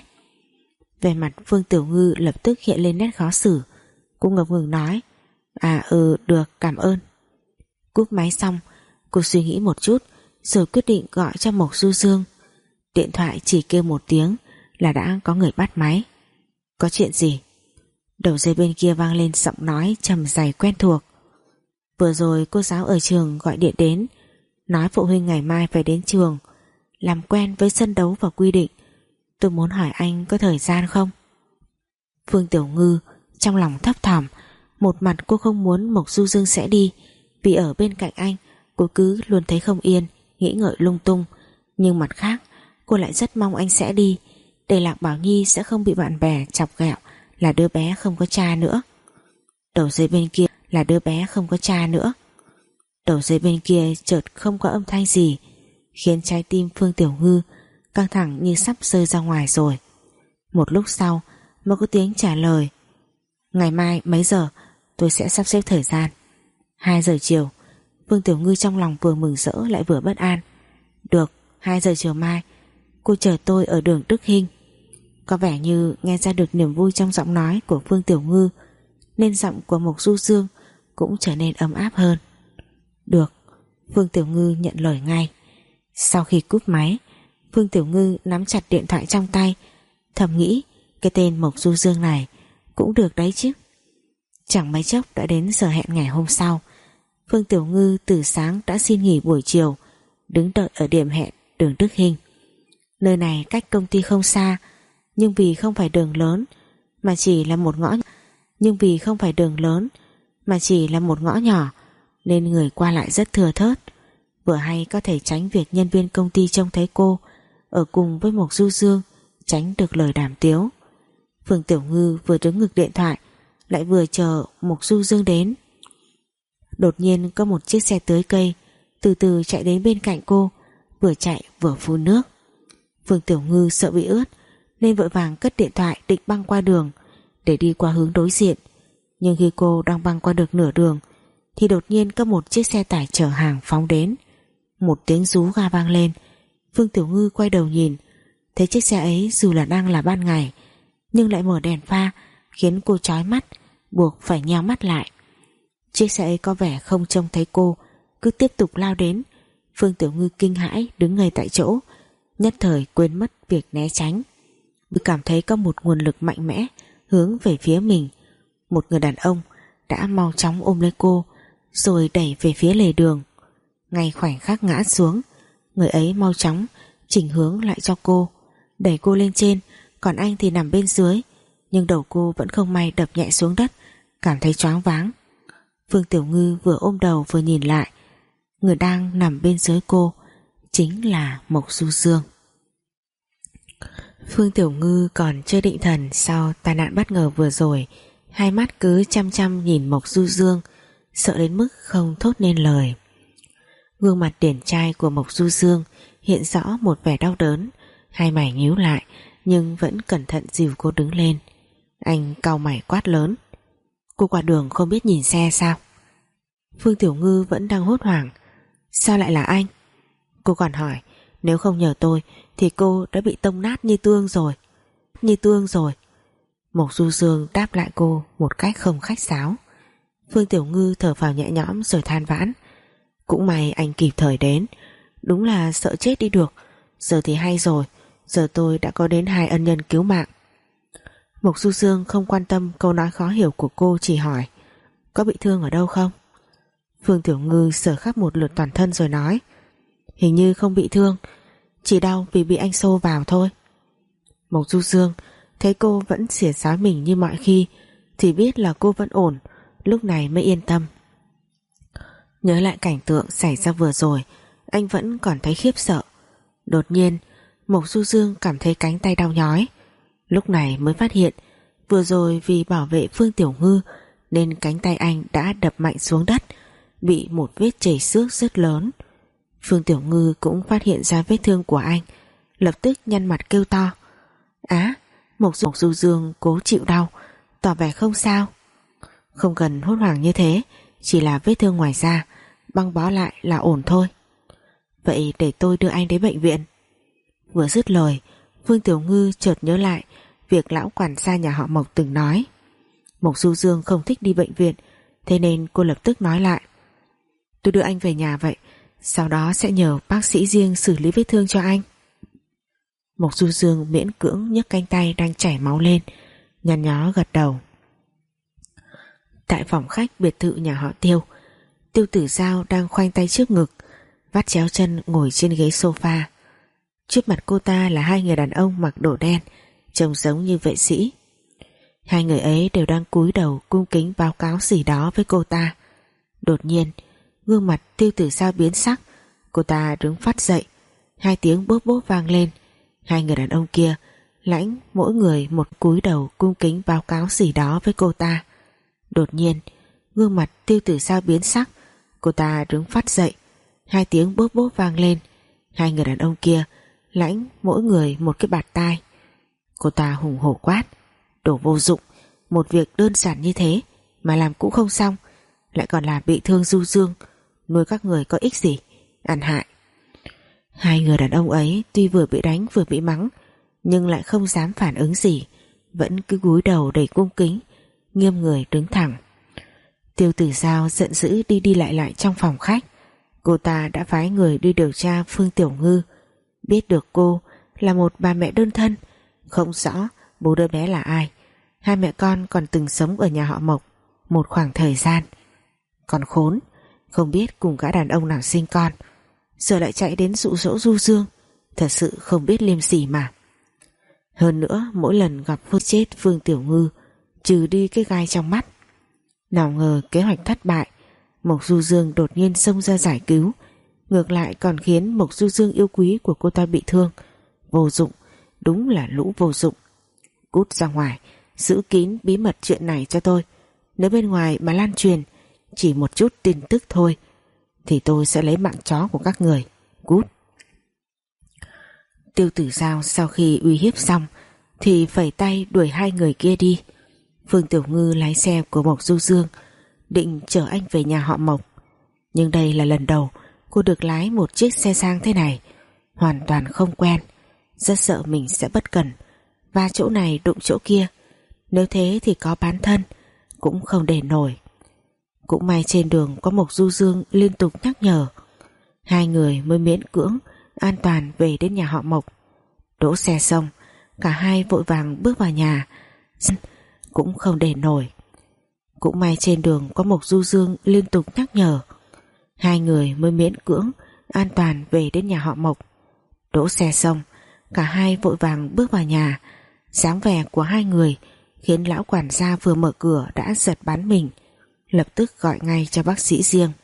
Về mặt Phương Tiểu Ngư lập tức hiện lên nét khó xử. Cô ngập ngừng nói, à ừ được, cảm ơn. Cúp máy xong, cô suy nghĩ một chút rồi quyết định gọi cho Mộc Du Dương. Điện thoại chỉ kêu một tiếng là đã có người bắt máy. Có chuyện gì? Đầu dây bên kia vang lên giọng nói trầm dày quen thuộc. Vừa rồi cô giáo ở trường gọi điện đến, nói phụ huynh ngày mai phải đến trường làm quen với sân đấu và quy định. Tôi muốn hỏi anh có thời gian không? Phương Tiểu Ngư trong lòng thấp thỏm. Một mặt cô không muốn Mộc Du Dương sẽ đi, vì ở bên cạnh anh cô cứ luôn thấy không yên, nghĩ ngợi lung tung. Nhưng mặt khác cô lại rất mong anh sẽ đi, để Lạc Bảo Nhi sẽ không bị bạn bè chọc ghẹo là đứa bé không có cha nữa. Đầu dây bên kia là đứa bé không có cha nữa. Đầu dây bên kia chợt không có âm thanh gì, khiến trái tim Phương Tiểu Ngư căng thẳng như sắp rơi ra ngoài rồi. Một lúc sau mới có tiếng trả lời. Ngày mai mấy giờ tôi sẽ sắp xếp thời gian. Hai giờ chiều. Phương Tiểu Ngư trong lòng vừa mừng rỡ lại vừa bất an. Được, hai giờ chiều mai cô chờ tôi ở đường Đức Hinh. Có vẻ như nghe ra được niềm vui trong giọng nói của Phương Tiểu Ngư, nên giọng của Mộc Du Dương cũng trở nên ấm áp hơn. Được, Phương Tiểu Ngư nhận lời ngay. Sau khi cúp máy, Phương Tiểu Ngư nắm chặt điện thoại trong tay, thầm nghĩ cái tên Mộc Du Dương này cũng được đấy chứ. Chẳng mấy chốc đã đến giờ hẹn ngày hôm sau. Phương Tiểu Ngư từ sáng đã xin nghỉ buổi chiều, đứng đợi ở điểm hẹn đường Đức Hinh. Nơi này cách công ty không xa, Nhưng vì không phải đường lớn mà chỉ là một ngõ Nhưng vì không phải đường lớn mà chỉ là một ngõ nhỏ nên người qua lại rất thưa thớt. Vừa hay có thể tránh việc nhân viên công ty trông thấy cô ở cùng với Mộc Du Dương, tránh được lời đàm tiếu. Phương Tiểu Ngư vừa đứng ngực điện thoại lại vừa chờ Mộc Du Dương đến. Đột nhiên có một chiếc xe tưới cây từ từ chạy đến bên cạnh cô, vừa chạy vừa phun nước. Phương Tiểu Ngư sợ bị ướt nên vội vàng cất điện thoại định băng qua đường để đi qua hướng đối diện. Nhưng khi cô đang băng qua được nửa đường thì đột nhiên có một chiếc xe tải chở hàng phóng đến. Một tiếng rú ga vang lên. Phương Tiểu Ngư quay đầu nhìn, thấy chiếc xe ấy dù là đang là ban ngày nhưng lại mở đèn pha khiến cô chói mắt, buộc phải nheo mắt lại. Chiếc xe ấy có vẻ không trông thấy cô, cứ tiếp tục lao đến. Phương Tiểu Ngư kinh hãi đứng ngay tại chỗ, nhất thời quên mất việc né tránh. Cứ cảm thấy có một nguồn lực mạnh mẽ hướng về phía mình. Một người đàn ông đã mau chóng ôm lấy cô rồi đẩy về phía lề đường. Ngay khoảnh khắc ngã xuống, người ấy mau chóng chỉnh hướng lại cho cô, đẩy cô lên trên, còn anh thì nằm bên dưới. Nhưng đầu cô vẫn không may đập nhẹ xuống đất, cảm thấy choáng váng. Phương Tiểu Ngư vừa ôm đầu vừa nhìn lại, người đang nằm bên dưới cô chính là Mộc Du Dương. Phương Tiểu Ngư còn chưa định thần sau tai nạn bất ngờ vừa rồi, hai mắt cứ chăm chăm nhìn Mộc Du Dương, sợ đến mức không thốt nên lời. Gương mặt điển trai của Mộc Du Dương hiện rõ một vẻ đau đớn, hai mày nhíu lại nhưng vẫn cẩn thận dìu cô đứng lên. Anh cau mày quát lớn: "Cô qua đường không biết nhìn xe sao?" Phương Tiểu Ngư vẫn đang hốt hoảng. "Sao lại là anh?" Cô còn hỏi, nếu không nhờ tôi thì cô đã bị tông nát như tương rồi. Như tương rồi. Mộc Du Dương đáp lại cô một cách không khách sáo. Phương Tiểu Ngư thở phào nhẹ nhõm rồi than vãn: "Cũng may anh kịp thời đến, đúng là sợ chết đi được. Giờ thì hay rồi, giờ tôi đã có đến hai ân nhân cứu mạng." Mộc Du Dương không quan tâm câu nói khó hiểu của cô, chỉ hỏi: "Có bị thương ở đâu không?" Phương Tiểu Ngư sờ khắp một lượt toàn thân rồi nói: "Hình như không bị thương, chỉ đau vì bị anh xô vào thôi." Mộc Du Dương thấy cô vẫn xỉa xói mình như mọi khi thì biết là cô vẫn ổn, lúc này mới yên tâm. Nhớ lại cảnh tượng xảy ra vừa rồi, anh vẫn còn thấy khiếp sợ. Đột nhiên Mộc Du Dương cảm thấy cánh tay đau nhói, lúc này mới phát hiện vừa rồi vì bảo vệ Phương Tiểu Ngư nên cánh tay anh đã đập mạnh xuống đất, bị một vết chảy xước rất lớn. Phương Tiểu Ngư cũng phát hiện ra vết thương của anh, lập tức nhăn mặt kêu to: "Á!" Mộc Du, Mộc Du Dương cố chịu đau, tỏ vẻ không sao. "Không cần hốt hoảng như thế, chỉ là vết thương ngoài da, băng bó lại là ổn thôi." "Vậy để tôi đưa anh đến bệnh viện." Vừa dứt lời, Phương Tiểu Ngư chợt nhớ lại việc lão quản gia nhà họ Mộc từng nói. Mộc Du Dương không thích đi bệnh viện, thế nên cô lập tức nói lại: "Tôi đưa anh về nhà vậy, sau đó sẽ nhờ bác sĩ riêng xử lý vết thương cho anh." Mộc Du Dương miễn cưỡng nhấc cánh tay đang chảy máu lên, nhăn nhó gật đầu. Tại phòng khách biệt thự nhà họ Tiêu, Tiêu Tử Giao đang khoanh tay trước ngực, vắt chéo chân ngồi trên ghế sofa. Trước mặt cô ta là hai người đàn ông mặc đồ đen, trông giống như vệ sĩ. Hai người ấy đều đang cúi đầu cung kính báo cáo gì đó với cô ta. Đột nhiên gương mặt Tiêu Tử Giao biến sắc, cô ta đứng phát dậy, hai tiếng bốp bốp vang lên. Hai người đàn ông kia lãnh mỗi người một cúi đầu cung kính báo cáo gì đó với cô ta. Đột nhiên gương mặt Tiêu Tử Giao biến sắc, cô ta đứng phát dậy, hai tiếng bốp bốp vang lên. Hai người đàn ông kia lãnh mỗi người một cái bạt tai. Cô ta hùng hổ quát: "Đồ vô dụng, một việc đơn giản như thế mà làm cũng không xong, lại còn làm bị thương Du Dương, nuôi các người có ích gì, ăn hại." Hai người đàn ông ấy tuy vừa bị đánh vừa bị mắng nhưng lại không dám phản ứng gì, vẫn cứ cúi đầu đầy cung kính, nghiêm người đứng thẳng. Tiêu Tử Giao giận dữ đi đi lại lại trong phòng khách. Cô ta đã phái người đi điều tra Phương Tiểu Ngư, biết được cô là một bà mẹ đơn thân, không rõ bố đứa bé là ai. Hai mẹ con còn từng sống ở nhà họ Mộc một khoảng thời gian. Còn khốn, không biết cùng gã đàn ông nào sinh con, giờ lại chạy đến dụ dỗ Du Dương, thật sự không biết liêm sỉ mà. Hơn nữa mỗi lần gặp Phương chết Phương Tiểu Ngư trừ đi cái gai trong mắt. Nào ngờ kế hoạch thất bại, Mộc Du Dương đột nhiên xông ra giải cứu, ngược lại còn khiến Mộc Du Dương yêu quý của cô ta bị thương. Vô dụng, đúng là lũ vô dụng. Cút ra ngoài, giữ kín bí mật chuyện này cho tôi. Nếu bên ngoài mà lan truyền chỉ một chút tin tức thôi thì tôi sẽ lấy mạng chó của các người. Cút. Tiêu Tử Giao sau khi uy hiếp xong thì phẩy tay đuổi hai người kia đi. Phương Tiểu Ngư lái xe của Mộc Du Dương định chở anh về nhà họ Mộc, nhưng đây là lần đầu cô được lái một chiếc xe sang thế này, hoàn toàn không quen, rất sợ mình sẽ bất cẩn và chỗ này đụng chỗ kia, nếu thế thì có bán thân cũng không để nổi. Cũng may trên đường có Mộc Du Dương liên tục nhắc nhở, hai người mới miễn cưỡng an toàn về đến nhà họ Mộc. Đỗ xe xong, cả hai vội vàng bước vào nhà, cũng không để nổi. Cũng may trên đường có Mộc Du Dương liên tục nhắc nhở, hai người mới miễn cưỡng an toàn về đến nhà họ Mộc. Đỗ xe xong, cả hai vội vàng bước vào nhà. Dáng vẻ của hai người khiến lão quản gia vừa mở cửa đã giật bắn mình, lập tức gọi ngay cho bác sĩ riêng.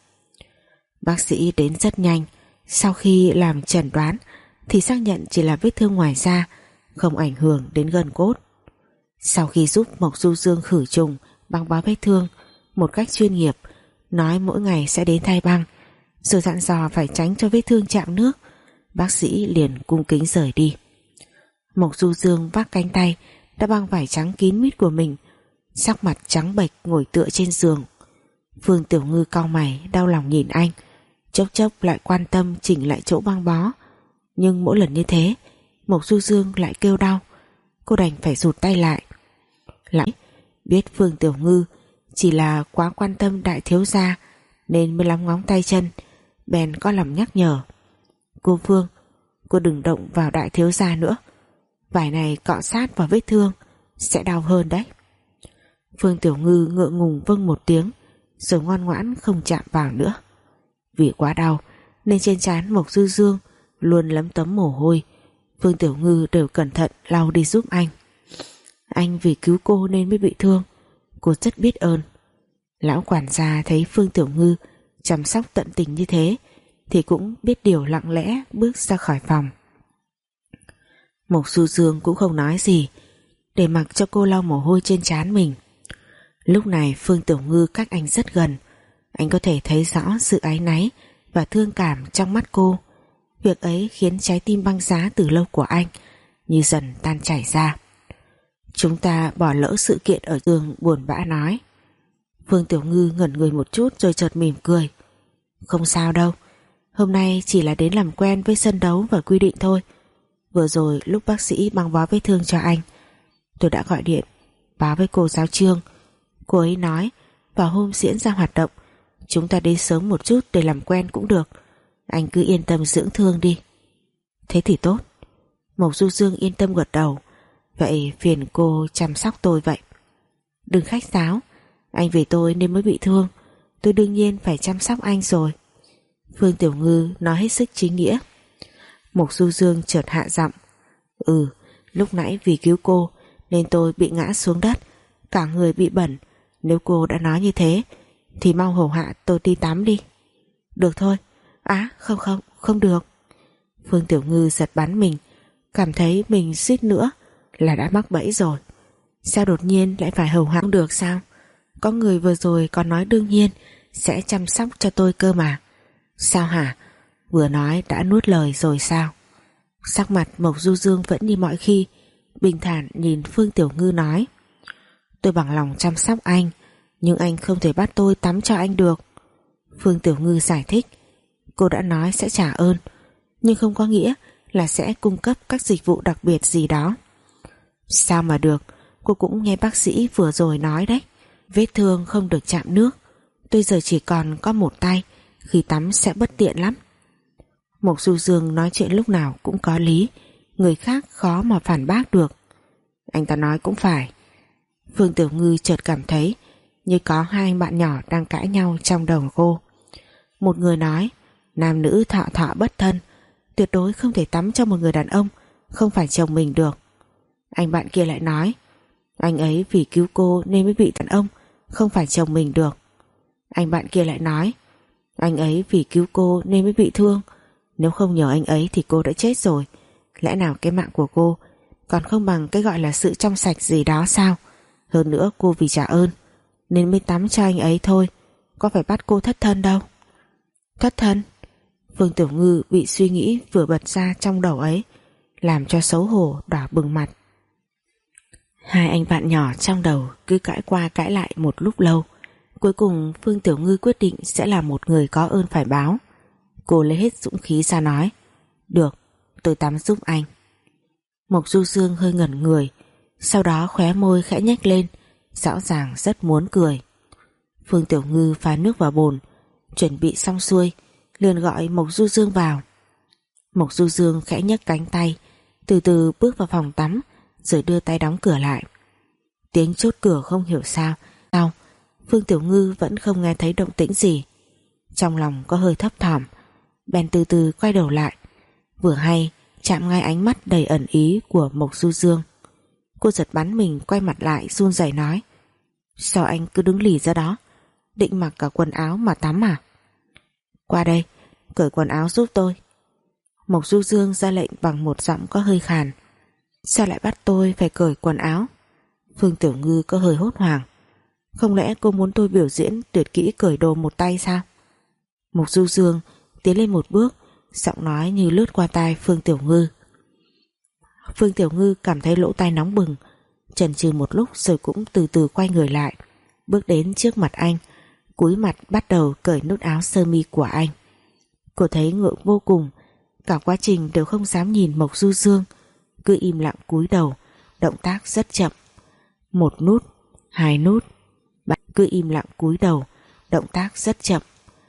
Bác sĩ đến rất nhanh, sau khi làm chẩn đoán thì xác nhận chỉ là vết thương ngoài da, không ảnh hưởng đến gân cốt. Sau khi giúp Mộc Du Dương khử trùng băng bó vết thương một cách chuyên nghiệp, nói mỗi ngày sẽ đến thay băng, rồi dặn dò phải tránh cho vết thương chạm nước, bác sĩ liền cung kính rời đi. Mộc Du Dương vác cánh tay đã băng vải trắng kín mít của mình, sắc mặt trắng bệch ngồi tựa trên giường. Phương Tiểu Ngư cau mày đau lòng nhìn anh, chốc chốc lại quan tâm chỉnh lại chỗ băng bó, nhưng mỗi lần như thế Mộc Du Dương lại kêu đau, cô đành phải rụt tay lại. Lại biết Phương Tiểu Ngư chỉ là quá quan tâm đại thiếu gia nên mới lắm ngóng tay chân, bèn có lòng nhắc nhở, cô Phương, cô đừng động vào đại thiếu gia nữa, vải này cọ sát vào vết thương sẽ đau hơn đấy. Phương Tiểu Ngư ngượng ngùng vâng một tiếng, rồi ngoan ngoãn không chạm vào nữa. Vì quá đau nên trên trán Mộc Du Dương luôn lấm tấm mồ hôi, Phương Tiểu Ngư đều cẩn thận lau đi giúp anh. Anh vì cứu cô nên mới bị thương, cô rất biết ơn. Lão quản gia thấy Phương Tiểu Ngư chăm sóc tận tình như thế thì cũng biết điều, lặng lẽ bước ra khỏi phòng. Mộc Du Dương cũng không nói gì, để mặc cho cô lau mồ hôi trên trán mình. Lúc này Phương Tiểu Ngư cách anh rất gần, anh có thể thấy rõ sự áy náy và thương cảm trong mắt cô. Việc ấy khiến trái tim băng giá từ lâu của anh như dần tan chảy ra. Chúng ta bỏ lỡ sự kiện ở giường, buồn bã nói. Phương Tiểu Ngư ngẩn người một chút rồi chợt mỉm cười. Không sao đâu, hôm nay chỉ là đến làm quen với sân đấu và quy định thôi. Vừa rồi lúc bác sĩ băng bó vết thương cho anh, tôi đã gọi điện báo với cô giáo Trương. Cô ấy nói vào hôm diễn ra hoạt động chúng ta đến sớm một chút để làm quen cũng được. Anh cứ yên tâm dưỡng thương đi. Thế thì tốt. Mộc Du Dương yên tâm gật đầu. Vậy phiền cô chăm sóc tôi vậy. Đừng khách sáo, anh vì tôi nên mới bị thương, tôi đương nhiên phải chăm sóc anh rồi. Phương Tiểu Ngư nói hết sức chính nghĩa. Mộc Du Dương chợt hạ giọng. Ừ, lúc nãy vì cứu cô nên tôi bị ngã xuống đất, cả người bị bẩn. Nếu cô đã nói như thế thì mau hầu hạ tôi đi tắm đi. Được thôi. Á, không không, không được. Phương Tiểu Ngư giật bắn mình, cảm thấy mình suýt nữa là đã mắc bẫy rồi. Sao đột nhiên lại phải hầu hạ? Không được sao? Có người vừa rồi còn nói đương nhiên sẽ chăm sóc cho tôi cơ mà. Sao hả? Vừa nói đã nuốt lời rồi sao? Sắc mặt Mộc Du Dương vẫn như mọi khi, bình thản nhìn Phương Tiểu Ngư nói. Tôi bằng lòng chăm sóc anh, nhưng anh không thể bắt tôi tắm cho anh được. Phương Tiểu Ngư giải thích. Cô đã nói sẽ trả ơn, nhưng không có nghĩa là sẽ cung cấp các dịch vụ đặc biệt gì đó. Sao mà được, cô cũng nghe bác sĩ vừa rồi nói đấy. Vết thương không được chạm nước, tôi giờ chỉ còn có một tay, khi tắm sẽ bất tiện lắm. Mộc Du Dương nói chuyện lúc nào cũng có lý, người khác khó mà phản bác được. Anh ta nói cũng phải. Phương Tiểu Ngư chợt cảm thấy như có hai bạn nhỏ đang cãi nhau trong đầu cô. Một người nói nam nữ thọ thọ bất thân, tuyệt đối không thể tắm cho một người đàn ông không phải chồng mình được. Anh bạn kia lại nói, anh ấy vì cứu cô nên mới bị đàn ông, không phải chồng mình được. Anh bạn kia lại nói, anh ấy vì cứu cô nên mới bị thương, nếu không nhờ anh ấy thì cô đã chết rồi. Lẽ nào cái mạng của cô còn không bằng cái gọi là sự trong sạch gì đó sao? Hơn nữa cô vì trả ơn nên mới tắm cho anh ấy thôi, có phải bắt cô thất thân đâu. Thất thân? Phương Tiểu Ngư bị suy nghĩ vừa bật ra trong đầu ấy làm cho xấu hổ đỏ bừng mặt. Hai anh bạn nhỏ trong đầu cứ cãi qua cãi lại một lúc lâu. Cuối cùng Phương Tiểu Ngư quyết định sẽ là một người có ơn phải báo. Cô lấy hết dũng khí ra nói, được, tôi tắm giúp anh. Mộc Du Dương hơi ngẩn người, sau đó khóe môi khẽ nhếch lên, rõ ràng rất muốn cười. Phương Tiểu Ngư pha nước vào bồn, chuẩn bị xong xuôi, liền gọi Mộc Du Dương vào. Mộc Du Dương khẽ nhấc cánh tay, từ từ bước vào phòng tắm, rồi đưa tay đóng cửa lại. Tiếng chốt cửa không hiểu sao, sao Phương Tiểu Ngư vẫn không nghe thấy động tĩnh gì. Trong lòng có hơi thấp thỏm, bèn từ từ quay đầu lại, vừa hay chạm ngay ánh mắt đầy ẩn ý của Mộc Du Dương. Cô giật bắn mình quay mặt lại run rẩy nói, sao anh cứ đứng lì ra đó, định mặc cả quần áo mà tắm à? Qua đây, cởi quần áo giúp tôi. Mộc Du Dương ra lệnh bằng một giọng có hơi khàn. Sao lại bắt tôi phải cởi quần áo? Phương Tiểu Ngư có hơi hốt hoảng. Không lẽ cô muốn tôi biểu diễn tuyệt kỹ cởi đồ một tay sao? Mộc Du Dương tiến lên một bước, giọng nói như lướt qua tai Phương Tiểu Ngư. Phương Tiểu Ngư cảm thấy lỗ tai nóng bừng, chần chừ một lúc rồi cũng từ từ quay người lại, bước đến trước mặt anh, cúi mặt bắt đầu cởi nút áo sơ mi của anh. Cô thấy ngượng vô cùng, cả quá trình đều không dám nhìn Mộc Du Dương, cứ im lặng cúi đầu, động tác rất chậm. Một nút, hai nút, bạn cứ im lặng cúi đầu, động tác rất chậm.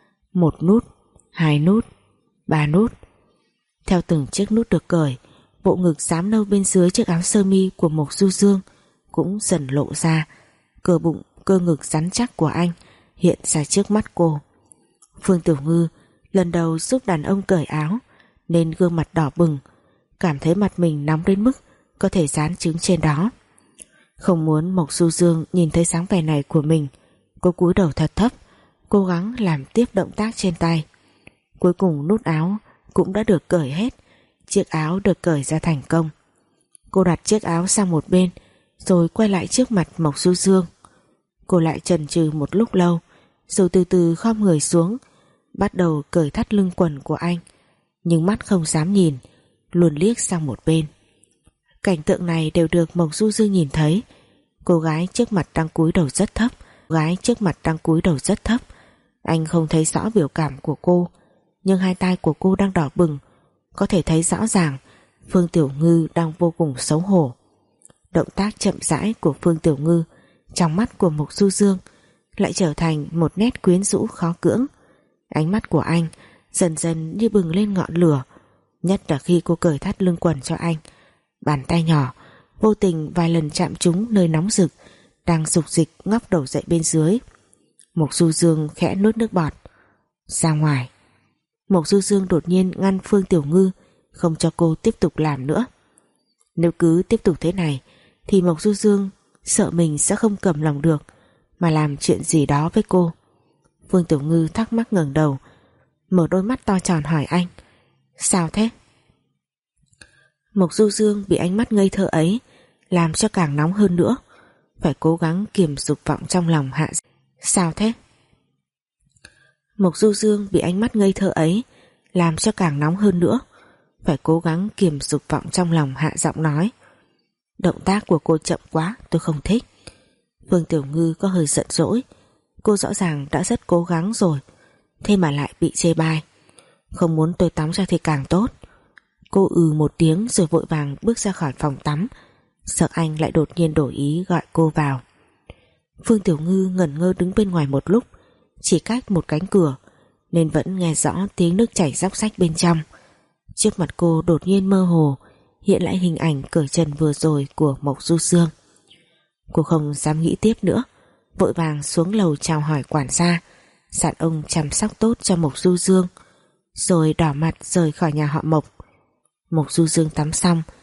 Một nút, hai nút, ba nút. Theo từng chiếc nút được cởi, bộ ngực xám nâu bên dưới chiếc áo sơ mi của Mộc Du Dương cũng dần lộ ra, cơ bụng, cơ ngực rắn chắc của anh hiện ra trước mắt cô. Phương Tiểu Ngư lần đầu giúp đàn ông cởi áo nên gương mặt đỏ bừng, cảm thấy mặt mình nóng đến mức có thể dán trứng trên đó. Không muốn Mộc Du Dương nhìn thấy dáng vẻ này của mình, cô cúi đầu thật thấp, cố gắng làm tiếp động tác trên tay. Cuối cùng nút áo cũng đã được cởi hết, chiếc áo được cởi ra thành công. Cô đặt chiếc áo sang một bên rồi quay lại trước mặt Mộc Du Dương. Cô lại chần chừ một lúc lâu rồi từ từ khom người xuống, bắt đầu cởi thắt lưng quần của anh, nhưng mắt không dám nhìn, luôn liếc sang một bên. Cảnh tượng này đều được Mộc Du Dương nhìn thấy. Cô gái trước mặt đang cúi đầu rất thấp, gái trước mặt đang cúi đầu rất thấp. Anh không thấy rõ biểu cảm của cô, nhưng hai tay của cô đang đỏ bừng, có thể thấy rõ ràng Phương Tiểu Ngư đang vô cùng xấu hổ. Động tác chậm rãi của Phương Tiểu Ngư trong mắt của Mộc Du Dương lại trở thành một nét quyến rũ khó cưỡng. Ánh mắt của anh dần dần như bừng lên ngọn lửa, nhất là khi cô cởi thắt lưng quần cho anh. Bàn tay nhỏ vô tình vài lần chạm trúng nơi nóng rực đang dục dịch ngóc đầu dậy bên dưới. Mộc Du Dương khẽ nuốt nước bọt. Ra ngoài. Mộc Du Dương đột nhiên ngăn Phương Tiểu Ngư, không cho cô tiếp tục làm nữa. Nếu cứ tiếp tục thế này thì Mộc Du Dương sợ mình sẽ không cầm lòng được mà làm chuyện gì đó với cô. Phương Tiểu Ngư thắc mắc ngẩng đầu, mở đôi mắt to tròn hỏi anh, sao thế? Mộc Du Dương bị ánh mắt ngây thơ ấy làm cho càng nóng hơn nữa, phải cố gắng kiềm dục vọng trong lòng hạ. Sao thế? Mộc Du Dương bị ánh mắt ngây thơ ấy làm cho càng nóng hơn nữa, phải cố gắng kiềm dục vọng trong lòng hạ giọng nói, động tác của cô chậm quá, tôi không thích. Phương Tiểu Ngư có hơi giận dỗi, cô rõ ràng đã rất cố gắng rồi, thế mà lại bị chê bai. Không muốn tôi tắm ra thì càng tốt. Cô ừ một tiếng rồi vội vàng bước ra khỏi phòng tắm, sợ anh lại đột nhiên đổi ý gọi cô vào. Phương Tiểu Ngư ngẩn ngơ đứng bên ngoài một lúc, chỉ cách một cánh cửa nên vẫn nghe rõ tiếng nước chảy róc rách bên trong. Trước mặt cô đột nhiên mơ hồ hiện lại hình ảnh cởi trần vừa rồi của Mộc Du Dương. Cô không dám nghĩ tiếp nữa, vội vàng xuống lầu chào hỏi quản gia, dặn ông chăm sóc tốt cho Mộc Du Dương, rồi đỏ mặt rời khỏi nhà họ Mộc. Mộc Du Dương tắm xong,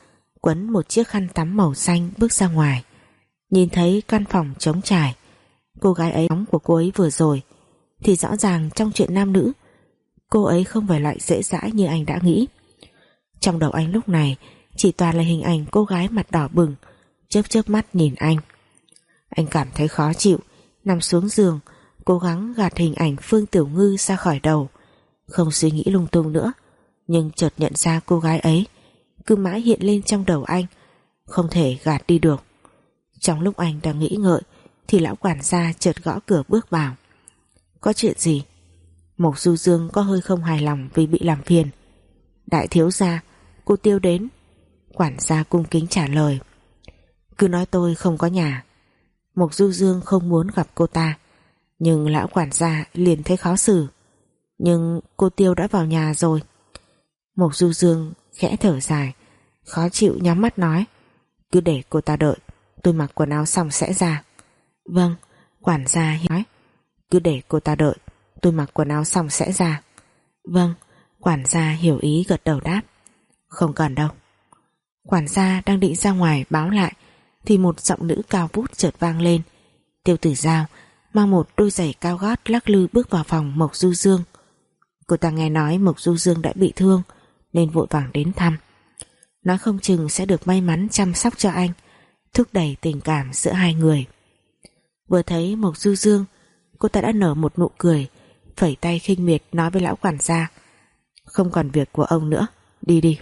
quấn một chiếc khăn tắm màu xanh bước ra ngoài. Nhìn thấy căn phòng trống trải, cô gái ấy nóng của cô ấy vừa rồi thì rõ ràng trong chuyện nam nữ cô ấy không phải loại dễ dãi như anh đã nghĩ. Trong đầu anh lúc này chỉ toàn là hình ảnh cô gái mặt đỏ bừng chớp chớp mắt nhìn anh. Anh cảm thấy khó chịu, nằm xuống giường cố gắng gạt hình ảnh Phương Tiểu Ngư ra khỏi đầu, không suy nghĩ lung tung nữa. Nhưng chợt nhận ra cô gái ấy cứ mãi hiện lên trong đầu anh, không thể gạt đi được. Trong lúc anh đang nghĩ ngợi thì lão quản gia chợt gõ cửa bước vào. Có chuyện gì? Mộc Du Dương có hơi không hài lòng vì bị làm phiền. Đại thiếu gia, cô Tiêu đến. Quản gia cung kính trả lời. Cứ nói tôi không có nhà. Mộc Du Dương không muốn gặp cô ta, nhưng lão quản gia liền thấy khó xử. Nhưng cô Tiêu đã vào nhà rồi. Mộc Du Dương khẽ thở dài, khó chịu nhắm mắt nói. Cứ để cô ta đợi, tôi mặc quần áo xong sẽ ra. Vâng, quản gia nói. Cứ để cô ta đợi, tôi mặc quần áo xong sẽ ra. Vâng, quản gia hiểu ý gật đầu đáp. Không cần đâu. Quản gia đang định ra ngoài báo lại thì một giọng nữ cao vút chợt vang lên. Tiêu Tử Giao mang một đôi giày cao gót lắc lư bước vào phòng Mộc Du Dương. Cô ta nghe nói Mộc Du Dương đã bị thương nên vội vàng đến thăm, nói không chừng sẽ được may mắn chăm sóc cho anh, thúc đẩy tình cảm giữa hai người. Vừa thấy Mộc Du Dương, cô ta đã nở một nụ cười, phẩy tay khinh miệt nói với lão quản gia. Không còn việc của ông nữa, đi đi.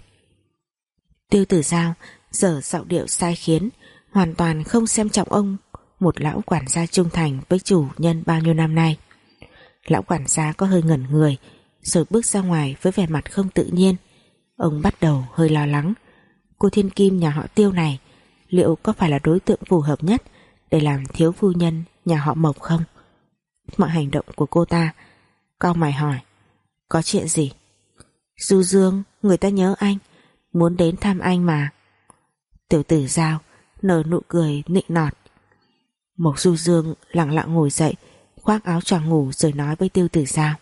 Tiêu Tử Giao dở giọng điệu sai khiến, hoàn toàn không xem trọng ông, một lão quản gia trung thành với chủ nhân bao nhiêu năm nay. Lão quản gia có hơi ngẩn người, rồi bước ra ngoài với vẻ mặt không tự nhiên. Ông bắt đầu hơi lo lắng, cô thiên kim nhà họ Tiêu này liệu có phải là đối tượng phù hợp nhất để làm thiếu phu nhân nhà họ Mộc không? Mọi hành động của cô ta. Cau mày hỏi, có chuyện gì? Du Dương, người ta nhớ anh, muốn đến thăm anh mà. Tiểu Tử Giao nở nụ cười nịnh nọt. Mộc Du Dương lặng lặng ngồi dậy, khoác áo choàng ngủ rồi nói với Tiêu Tử Giao.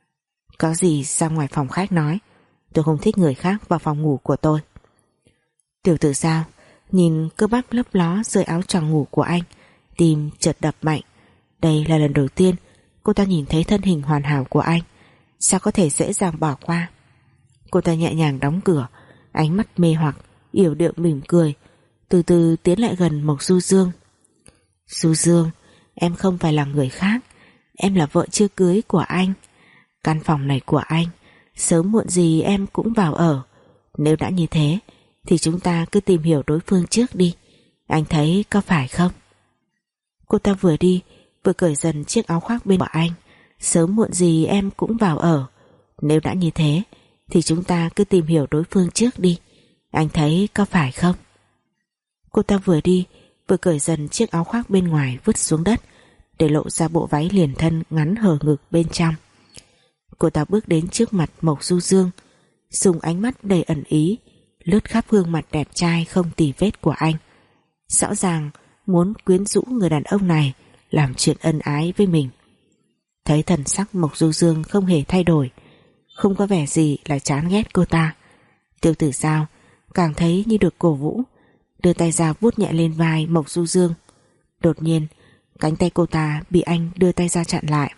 Có gì ra ngoài phòng khách nói, tôi không thích người khác vào phòng ngủ của tôi. Tiểu Tử Giao nhìn cơ bắp lấp ló dưới áo choàng ngủ của anh, tim chợt đập mạnh. Đây là lần đầu tiên cô ta nhìn thấy thân hình hoàn hảo của anh, sao có thể dễ dàng bỏ qua. Cô ta nhẹ nhàng đóng cửa, ánh mắt mê hoặc, yểu điệu mỉm cười, từ từ tiến lại gần Mộc Du Dương. Du Dương, em không phải là người khác, em là vợ chưa cưới của anh. Căn phòng này của anh, sớm muộn gì em cũng vào ở. Nếu đã như thế thì chúng ta cứ tìm hiểu đối phương trước đi, anh thấy có phải không? Cô ta vừa đi vừa cởi dần chiếc áo khoác bên của anh. Sớm muộn gì em cũng vào ở. Nếu đã như thế thì chúng ta cứ tìm hiểu đối phương trước đi, anh thấy có phải không? Cô ta vừa đi vừa cởi dần chiếc áo khoác bên ngoài vứt xuống đất, để lộ ra bộ váy liền thân ngắn hở ngực bên trong. Cô ta bước đến trước mặt Mộc Du Dương, dùng ánh mắt đầy ẩn ý lướt khắp gương mặt đẹp trai không tì vết của anh, rõ ràng muốn quyến rũ người đàn ông này làm chuyện ân ái với mình. Thấy thần sắc Mộc Du Dương không hề thay đổi, không có vẻ gì là chán ghét cô ta, Tiêu Tử Giao càng thấy như được cổ vũ, đưa tay ra vuốt nhẹ lên vai Mộc Du Dương. Đột nhiên cánh tay cô ta bị anh đưa tay ra chặn lại.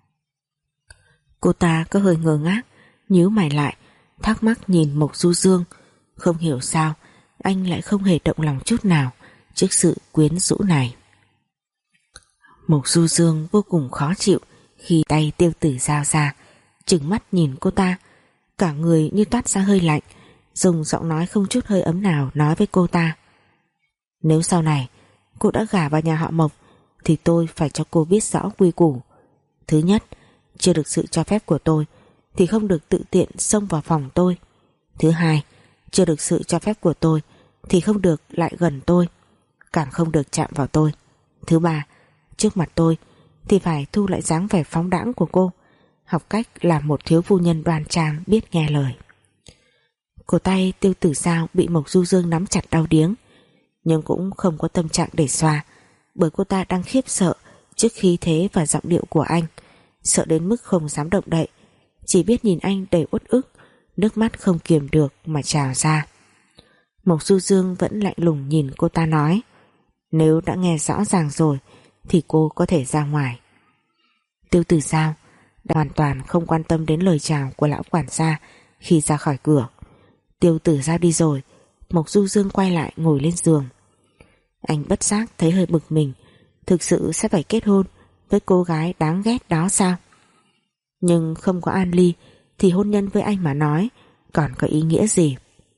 Cô ta có hơi ngơ ngác, nhíu mày lại, thắc mắc nhìn Mộc Du Dương. Không hiểu sao anh lại không hề động lòng chút nào trước sự quyến rũ này. Mộc Du Dương vô cùng khó chịu khi tay Tiêu Tử Giao ra, trừng mắt nhìn cô ta, cả người như toát ra hơi lạnh, dùng giọng nói không chút hơi ấm nào nói với cô ta. Nếu sau này cô đã gả vào nhà họ Mộc thì tôi phải cho cô biết rõ quy củ. Thứ nhất, chưa được sự cho phép của tôi thì không được tự tiện xông vào phòng tôi. Thứ hai, chưa được sự cho phép của tôi thì không được lại gần tôi, càng không được chạm vào tôi. Thứ ba, trước mặt tôi thì phải thu lại dáng vẻ phóng đãng của cô, học cách làm một thiếu phu nhân đoan trang biết nghe lời. Cổ tay Tiêu Tử Giao bị Mộc Du Dương nắm chặt đau điếng, nhưng cũng không có tâm trạng để xoa, bởi cô ta đang khiếp sợ trước khí thế và giọng điệu của anh, sợ đến mức không dám động đậy, chỉ biết nhìn anh đầy uất ức, nước mắt không kiềm được mà trào ra. Mộc Du Dương vẫn lạnh lùng nhìn cô ta nói, nếu đã nghe rõ ràng rồi thì cô có thể ra ngoài. Tiêu Tử Giao đã hoàn toàn không quan tâm đến lời chào của lão quản gia khi ra khỏi cửa. Tiêu Tử Giao đi rồi, Mộc Du Dương quay lại ngồi lên giường. Anh bất giác thấy hơi bực mình, thực sự sẽ phải kết hôn với cô gái đáng ghét đó sao? Nhưng không có An Ly thì hôn nhân với anh mà nói còn có ý nghĩa gì?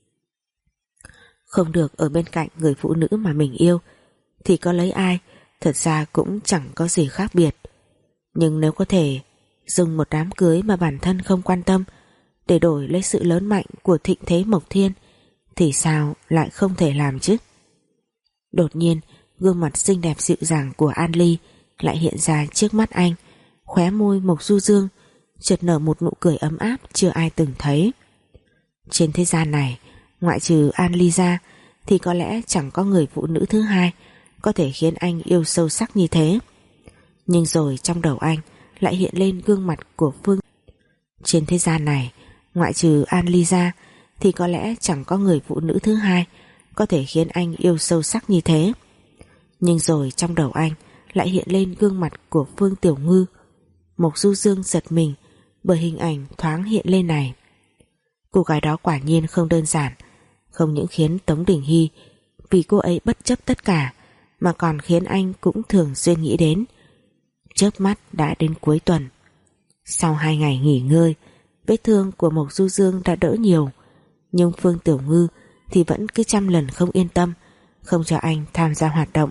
Không được ở bên cạnh người phụ nữ mà mình yêu thì có lấy ai thật ra cũng chẳng có gì khác biệt. Nhưng nếu có thể dùng một đám cưới mà bản thân không quan tâm để đổi lấy sự lớn mạnh của thịnh thế Mộc Thiên thì sao lại không thể làm chứ? Đột nhiên gương mặt xinh đẹp dịu dàng của An Ly lại hiện ra trước mắt anh. Khóe môi Mộc Du Dương chợt nở một nụ cười ấm áp chưa ai từng thấy. Trên thế gian này, ngoại trừ An Ly ra thì có lẽ chẳng có người phụ nữ thứ hai có thể khiến anh yêu sâu sắc như thế. Nhưng rồi trong đầu anh lại hiện lên gương mặt của Phương. Trên thế gian này, ngoại trừ An Ly ra thì có lẽ chẳng có người phụ nữ thứ hai có thể khiến anh yêu sâu sắc như thế. Nhưng rồi trong đầu anh lại hiện lên gương mặt của Phương Tiểu Ngư. Mộc Du Dương giật mình bởi hình ảnh thoáng hiện lên này. Cô gái đó quả nhiên không đơn giản, không những khiến Tống Đình Hy vì cô ấy bất chấp tất cả mà còn khiến anh cũng thường xuyên nghĩ đến. Chớp mắt đã đến cuối tuần. Sau hai ngày nghỉ ngơi, vết thương của Mộc Du Dương đã đỡ nhiều, nhưng Phương Tiểu Ngư thì vẫn cứ trăm lần không yên tâm, không cho anh tham gia hoạt động.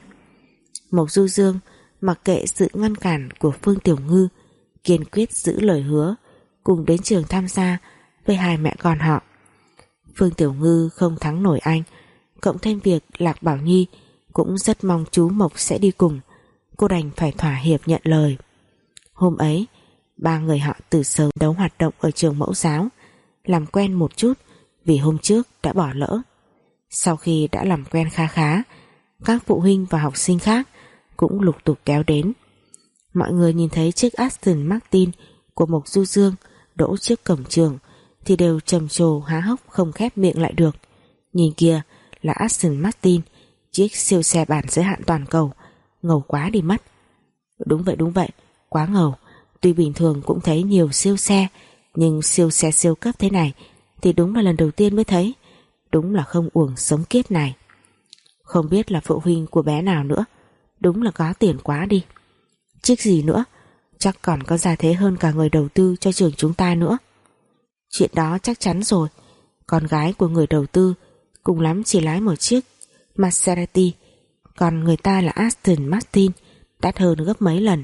Mộc Du Dương mặc kệ sự ngăn cản của Phương Tiểu Ngư, kiên quyết giữ lời hứa cùng đến trường tham gia với hai mẹ con họ. Phương Tiểu Ngư không thắng nổi anh, cộng thêm việc Lạc Bảo Nhi cũng rất mong chú Mộc sẽ đi cùng, cô đành phải thỏa hiệp nhận lời. Hôm ấy, ba người họ từ sớm đấu hoạt động ở trường mẫu giáo, làm quen một chút vì hôm trước đã bỏ lỡ. Sau khi đã làm quen khá khá, các phụ huynh và học sinh khác cũng lục tục kéo đến. Mọi người nhìn thấy chiếc Aston Martin của Mộc Du Dương đỗ trước cổng trường thì đều trầm trồ há hốc không khép miệng lại được. Nhìn kia là Aston Martin, chiếc siêu xe bản giới hạn toàn cầu, ngầu quá đi mất. Đúng vậy đúng vậy, quá ngầu. Tuy bình thường cũng thấy nhiều siêu xe, nhưng siêu xe siêu cấp thế này thì đúng là lần đầu tiên mới thấy. Đúng là không uổng sống kiếp này. Không biết là phụ huynh của bé nào nữa, đúng là có tiền quá đi. Chiếc gì nữa, chắc còn có gia thế hơn cả người đầu tư cho trường chúng ta nữa. Chuyện đó chắc chắn rồi. Con gái của người đầu tư cùng lắm chỉ lái một chiếc Maserati, còn người ta là Aston Martin, đắt hơn gấp mấy lần.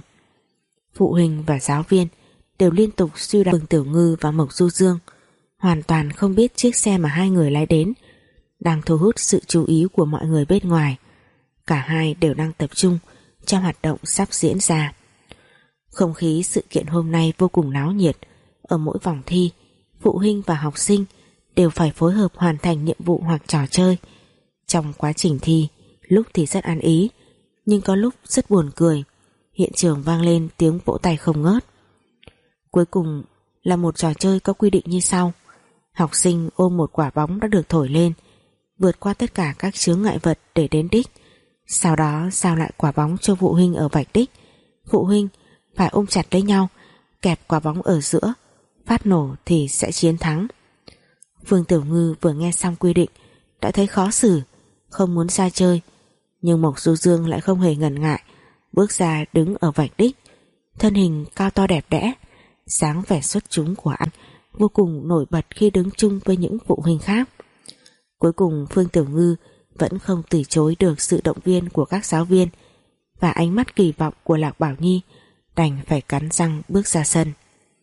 Phụ huynh và giáo viên đều liên tục suy đoán Phương Tiểu Ngư và Mộc Du Dương, hoàn toàn không biết chiếc xe mà hai người lái đến đang thu hút sự chú ý của mọi người bên ngoài. Cả hai đều đang tập trung cho hoạt động sắp diễn ra. Không khí sự kiện hôm nay vô cùng náo nhiệt. Ở mỗi vòng thi, phụ huynh và học sinh đều phải phối hợp hoàn thành nhiệm vụ hoặc trò chơi. Trong quá trình thi, lúc thì rất ăn ý, nhưng có lúc rất buồn cười. Hiện trường vang lên tiếng vỗ tay không ngớt. Cuối cùng là một trò chơi có quy định như sau. Học sinh ôm một quả bóng đã được thổi lên, vượt qua tất cả các chướng ngại vật để đến đích. Sau đó giao lại quả bóng cho phụ huynh ở vạch đích. Phụ huynh phải ôm chặt lấy nhau, kẹp quả bóng ở giữa, phát nổ thì sẽ chiến thắng. Phương Tiểu Ngư vừa nghe xong quy định đã thấy khó xử, không muốn ra chơi. Nhưng Mộc Du Dương lại không hề ngần ngại, bước ra đứng ở vạch đích. Thân hình cao to đẹp đẽ, dáng vẻ xuất chúng của anh vô cùng nổi bật khi đứng chung với những phụ huynh khác. Cuối cùng Phương Tiểu Ngư vẫn không từ chối được sự động viên của các giáo viên, và ánh mắt kỳ vọng của Lạc Bảo Nhi đành phải cắn răng bước ra sân.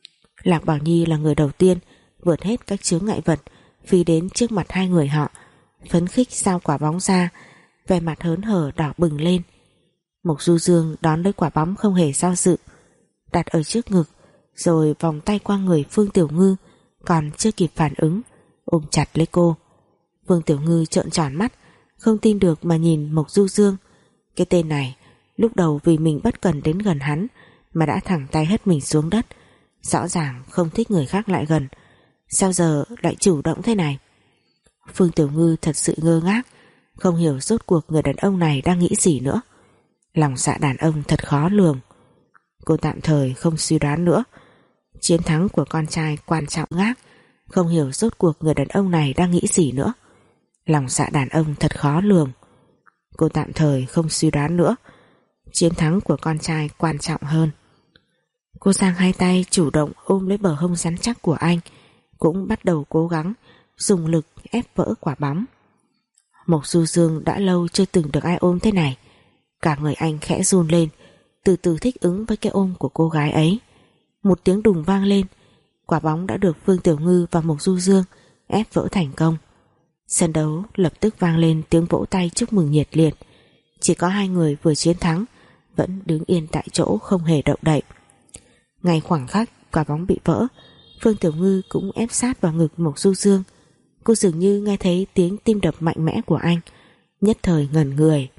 Lạc Bảo Nhi là người đầu tiên vượt hết các chướng ngại vật, phi đến trước mặt hai người họ, phấn khích giao quả bóng ra, vẻ mặt hớn hở đỏ bừng lên. Mộc Du Dương đón lấy quả bóng không hề do dự, đặt ở trước ngực, rồi vòng tay qua người Phương Tiểu Ngư, còn chưa kịp phản ứng, ôm chặt lấy cô. Phương Tiểu Ngư trợn tròn mắt, không tin được mà nhìn Mộc Du Dương. Cái tên này lúc đầu vì mình bất cần đến gần hắn mà đã thẳng tay hất mình xuống đất, rõ ràng không thích người khác lại gần, sao giờ lại chủ động thế này? Phương Tiểu Ngư thật sự ngơ ngác, không hiểu rốt cuộc người đàn ông này đang nghĩ gì nữa. Lòng dạ đàn ông thật khó lường. Cô tạm thời không suy đoán nữa. Chiến thắng của con trai quan trọng ngác, không hiểu rốt cuộc người đàn ông này đang nghĩ gì nữa. Lòng dạ đàn ông thật khó lường. Cô tạm thời không suy đoán nữa. Chiến thắng của con trai quan trọng hơn. Cô giang hai tay chủ động ôm lấy bờ hông rắn chắc của anh, cũng bắt đầu cố gắng dùng lực ép vỡ quả bóng. Mộc Du Dương đã lâu chưa từng được ai ôm thế này. Cả người anh khẽ run lên, từ từ thích ứng với cái ôm của cô gái ấy. Một tiếng đùng vang lên, quả bóng đã được Phương Tiểu Ngư và Mộc Du Dương ép vỡ thành công. Sân đấu lập tức vang lên tiếng vỗ tay chúc mừng nhiệt liệt. Chỉ có hai người vừa chiến thắng vẫn đứng yên tại chỗ không hề động đậy. Ngay khoảng khắc quả bóng bị vỡ, Phương Tiểu Ngư cũng ép sát vào ngực Mộc Du Dương. Cô dường như nghe thấy tiếng tim đập mạnh mẽ của anh, nhất thời ngẩn người.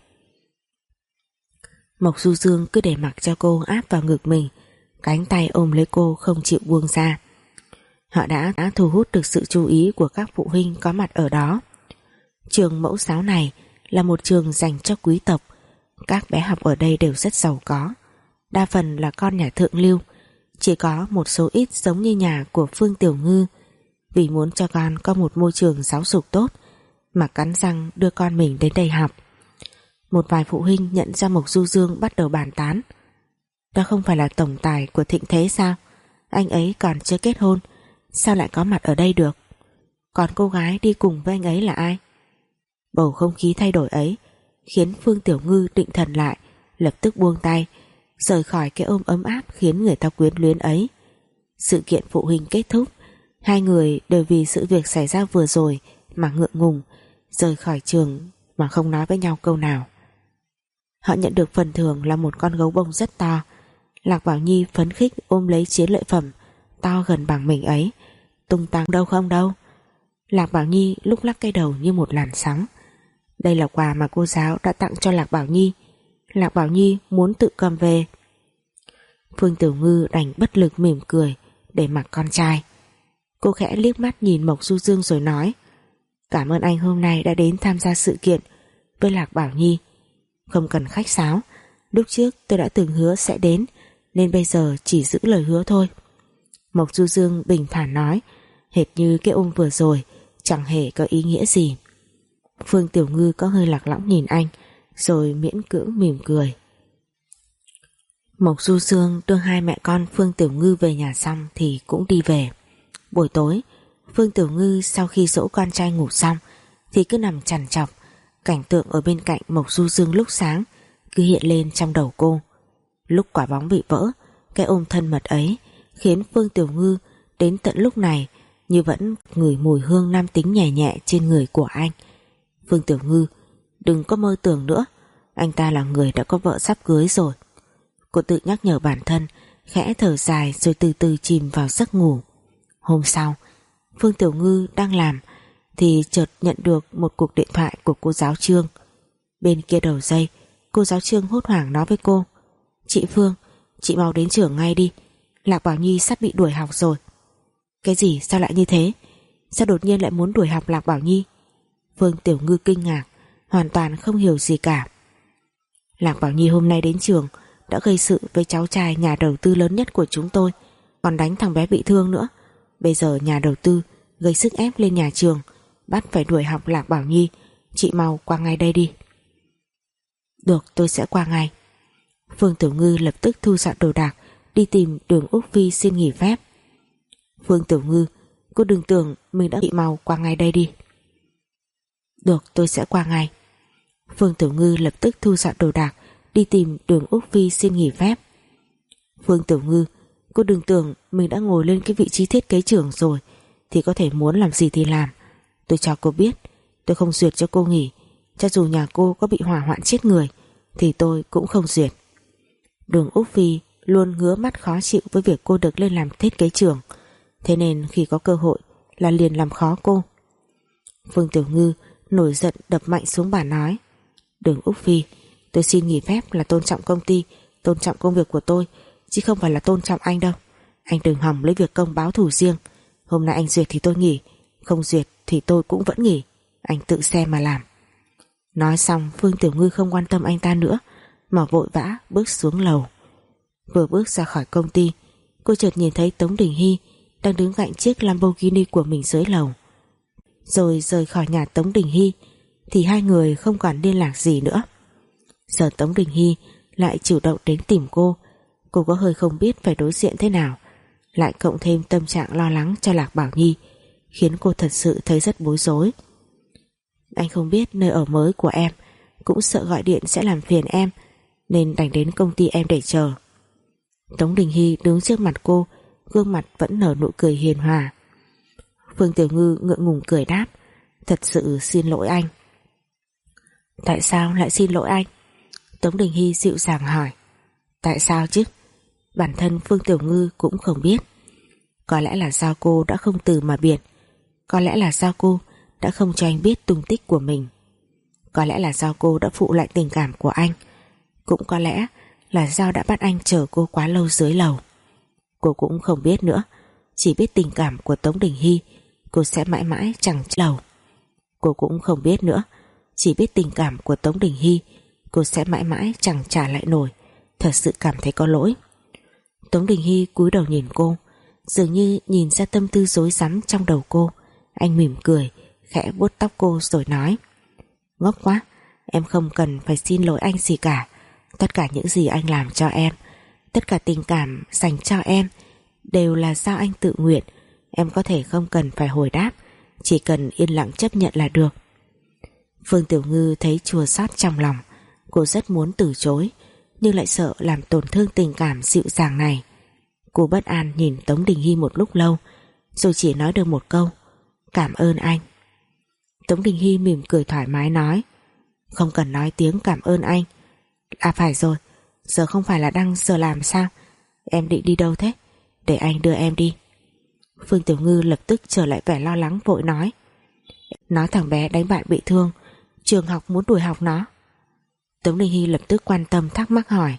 Mộc Du Dương cứ để mặc cho cô áp vào ngực mình, cánh tay ôm lấy cô không chịu buông ra. Họ đã, đã thu hút được sự chú ý của các phụ huynh có mặt ở đó. Trường mẫu giáo này là một trường dành cho quý tộc. Các bé học ở đây đều rất giàu có, đa phần là con nhà thượng lưu. Chỉ có một số ít giống như nhà của Phương Tiểu Ngư, vì muốn cho con có một môi trường giáo dục tốt mà cắn răng đưa con mình đến đây học. Một vài phụ huynh nhận ra Mộc Du Dương bắt đầu bàn tán. Đó không phải là tổng tài của Thịnh Thế sao? Anh ấy còn chưa kết hôn, sao lại có mặt ở đây được? Còn cô gái đi cùng với anh ấy là ai? Bầu không khí thay đổi ấy khiến Phương Tiểu Ngư định thần lại, lập tức buông tay, rời khỏi cái ôm ấm áp khiến người ta quyến luyến ấy. Sự kiện phụ huynh kết thúc, hai người đều vì sự việc xảy ra vừa rồi mà ngượng ngùng, rời khỏi trường mà không nói với nhau câu nào. Họ nhận được phần thưởng là một con gấu bông rất to. Lạc Bảo Nhi phấn khích ôm lấy chiến lợi phẩm to gần bằng mình ấy, tung tăng đâu không đâu. Lạc Bảo Nhi lúc lắc cái đầu như một làn sóng. Đây là quà mà cô giáo đã tặng cho Lạc Bảo Nhi. Lạc Bảo Nhi muốn tự cầm về. Phương Tiểu Ngư đành bất lực mỉm cười để mặc con trai. Cô khẽ liếc mắt nhìn Mộc Du Dương rồi nói: Cảm ơn anh hôm nay đã đến tham gia sự kiện với Lạc Bảo Nhi. Không cần khách sáo, lúc trước tôi đã từng hứa sẽ đến, nên bây giờ chỉ giữ lời hứa thôi. Mộc Du Dương bình thản nói, hệt như cái ôm vừa rồi chẳng hề có ý nghĩa gì. Phương Tiểu Ngư có hơi lạc lõng nhìn anh, rồi miễn cưỡng mỉm cười. Mộc Du Dương đưa hai mẹ con Phương Tiểu Ngư về nhà xong thì cũng đi về. Buổi tối, Phương Tiểu Ngư sau khi dỗ con trai ngủ xong thì cứ nằm trằn trọc. Cảnh tượng ở bên cạnh Mộc Du Dương lúc sáng cứ hiện lên trong đầu cô. Lúc quả bóng bị vỡ, cái ôm thân mật ấy khiến Phương Tiểu Ngư đến tận lúc này như vẫn ngửi mùi hương nam tính nhẹ nhẹ trên người của anh. Phương Tiểu Ngư, đừng có mơ tưởng nữa, anh ta là người đã có vợ sắp cưới rồi. Cô tự nhắc nhở bản thân, khẽ thở dài rồi từ từ chìm vào giấc ngủ. Hôm sau, Phương Tiểu Ngư đang làm thì chợt nhận được một cuộc điện thoại của cô giáo Trương. Bên kia đầu dây, cô giáo Trương hốt hoảng nói với cô: Chị Phương, chị mau đến trường ngay đi, Lạc Bảo Nhi sắp bị đuổi học rồi. Cái gì, sao lại như thế? Sao đột nhiên lại muốn đuổi học Lạc Bảo Nhi? Phương Tiểu Ngư kinh ngạc, hoàn toàn không hiểu gì cả. Lạc Bảo Nhi hôm nay đến trường đã gây sự với cháu trai nhà đầu tư lớn nhất của chúng tôi, còn đánh thằng bé bị thương nữa. Bây giờ nhà đầu tư gây sức ép lên nhà trường, bắt phải đuổi học Lạc Bảo Nhi. Chị mau qua ngay đây đi. Được, tôi sẽ qua ngay. Phương Tiểu Ngư lập tức thu dọn đồ đạc đi tìm Đường Úc Phi xin nghỉ phép. Phương Tiểu Ngư, cô đừng tưởng mình đã bị mau qua ngay đây đi. Được, tôi sẽ qua ngay. Phương Tiểu Ngư lập tức thu dọn đồ đạc đi tìm Đường Úc Phi xin nghỉ phép. Phương Tiểu Ngư, cô đừng tưởng mình đã ngồi lên cái vị trí thiết kế trưởng rồi thì có thể muốn làm gì thì làm. Tôi cho cô biết, tôi không duyệt cho cô nghỉ. Cho dù nhà cô có bị hỏa hoạn chết người thì tôi cũng không duyệt. Đường Úc Phi luôn ngứa mắt khó chịu với việc cô được lên làm thiết kế trưởng, thế nên khi có cơ hội là liền làm khó cô. Phương Tiểu Ngư nổi giận đập mạnh xuống bàn nói: Đường Úc Phi, tôi xin nghỉ phép là tôn trọng công ty, tôn trọng công việc của tôi, chứ không phải là tôn trọng anh đâu. Anh đừng hòng lấy việc công báo thù riêng. Hôm nay anh duyệt thì tôi nghỉ, không duyệt thì tôi cũng vẫn nghỉ. anh tự xem mà làm. Nói xong Phương Tiểu Ngư không quan tâm anh ta nữa mà vội vã bước xuống lầu. Vừa bước ra khỏi công ty, cô chợt nhìn thấy Tống Đình Hy đang đứng cạnh chiếc Lamborghini của mình dưới lầu. Rồi rời khỏi nhà Tống Đình Hy thì hai người không còn liên lạc gì nữa. Giờ Tống Đình Hy lại chủ động đến tìm cô, cô có hơi không biết phải đối diện thế nào, lại cộng thêm tâm trạng lo lắng cho Lạc Bảo Nhi, khiến cô thật sự thấy rất bối rối. Anh không biết nơi ở mới của em, cũng sợ gọi điện sẽ làm phiền em, nên đành đến công ty em để chờ. Tống Đình Hy đứng trước mặt cô, gương mặt vẫn nở nụ cười hiền hòa. Phương Tiểu Ngư ngượng ngùng cười đáp, thật sự xin lỗi anh. Tại sao lại xin lỗi anh? Tống Đình Hy dịu dàng hỏi. Tại sao chứ? Bản thân Phương Tiểu Ngư cũng không biết. Có lẽ là do cô đã không từ mà biệt, có lẽ là do cô đã không cho anh biết tung tích của mình, có lẽ là do cô đã phụ lại tình cảm của anh, cũng có lẽ là do đã bắt anh chờ cô quá lâu dưới lầu. Cô cũng không biết nữa, chỉ biết tình cảm của Tống Đình Hy cô sẽ mãi mãi chẳng lầu. Cô cũng không biết nữa, chỉ biết tình cảm của Tống Đình Hy cô sẽ mãi mãi chẳng trả lại nổi. Thật sự cảm thấy có lỗi. Tống Đình Hy cúi đầu nhìn cô, dường như nhìn ra tâm tư rối rắm trong đầu cô. Anh mỉm cười, khẽ vuốt tóc cô rồi nói, ngốc quá, em không cần phải xin lỗi anh gì cả. Tất cả những gì anh làm cho em, tất cả tình cảm dành cho em đều là do anh tự nguyện. Em có thể không cần phải hồi đáp, chỉ cần yên lặng chấp nhận là được. Phương Tiểu Ngư thấy chua xót trong lòng. Cô rất muốn từ chối, nhưng lại sợ làm tổn thương tình cảm dịu dàng này. Cô bất an nhìn Tống Đình Hy một lúc lâu, rồi chỉ nói được một câu, cảm ơn anh. Tống Đình Hy mỉm cười thoải mái nói, không cần nói tiếng cảm ơn anh. À phải rồi, giờ không phải là đang giờ làm sao? Em định đi đâu thế? Để anh đưa em đi. Phương Tiểu Ngư lập tức trở lại vẻ lo lắng vội nói, nói thằng bé đánh bạn bị thương, trường học muốn đuổi học nó. Tống Đình Hy lập tức quan tâm thắc mắc hỏi,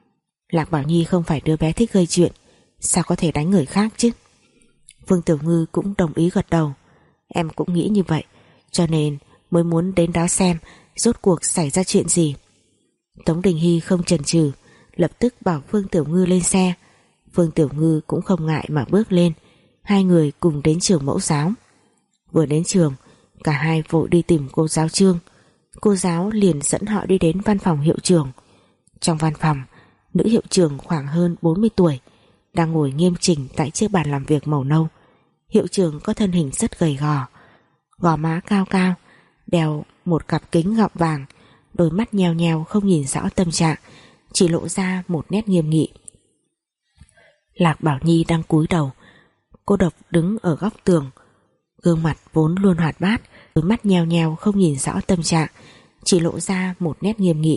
Lạc Bảo Nhi không phải đứa bé thích gây chuyện, sao có thể đánh người khác chứ? Phương Tiểu Ngư cũng đồng ý gật đầu, em cũng nghĩ như vậy, cho nên mới muốn đến đó xem rốt cuộc xảy ra chuyện gì. Tống Đình Hy không chần chừ, lập tức bảo Phương Tiểu Ngư lên xe. Phương Tiểu Ngư cũng không ngại mà bước lên. Hai người cùng đến trường mẫu giáo. Vừa đến trường, cả hai vội đi tìm cô giáo Trương. Cô giáo liền dẫn họ đi đến văn phòng hiệu trưởng. Trong văn phòng, nữ hiệu trưởng khoảng hơn bốn mươi tuổi đang ngồi nghiêm chỉnh tại chiếc bàn làm việc màu nâu. Hiệu trưởng có thân hình rất gầy gò, gò má cao cao, đeo một cặp kính gọng vàng, đôi mắt nheo nheo không nhìn rõ tâm trạng, chỉ lộ ra một nét nghiêm nghị. Lạc Bảo Nhi đang cúi đầu, cô độc đứng ở góc tường, gương mặt vốn luôn hoạt bát, đôi mắt nheo nheo không nhìn rõ tâm trạng, chỉ lộ ra một nét nghiêm nghị.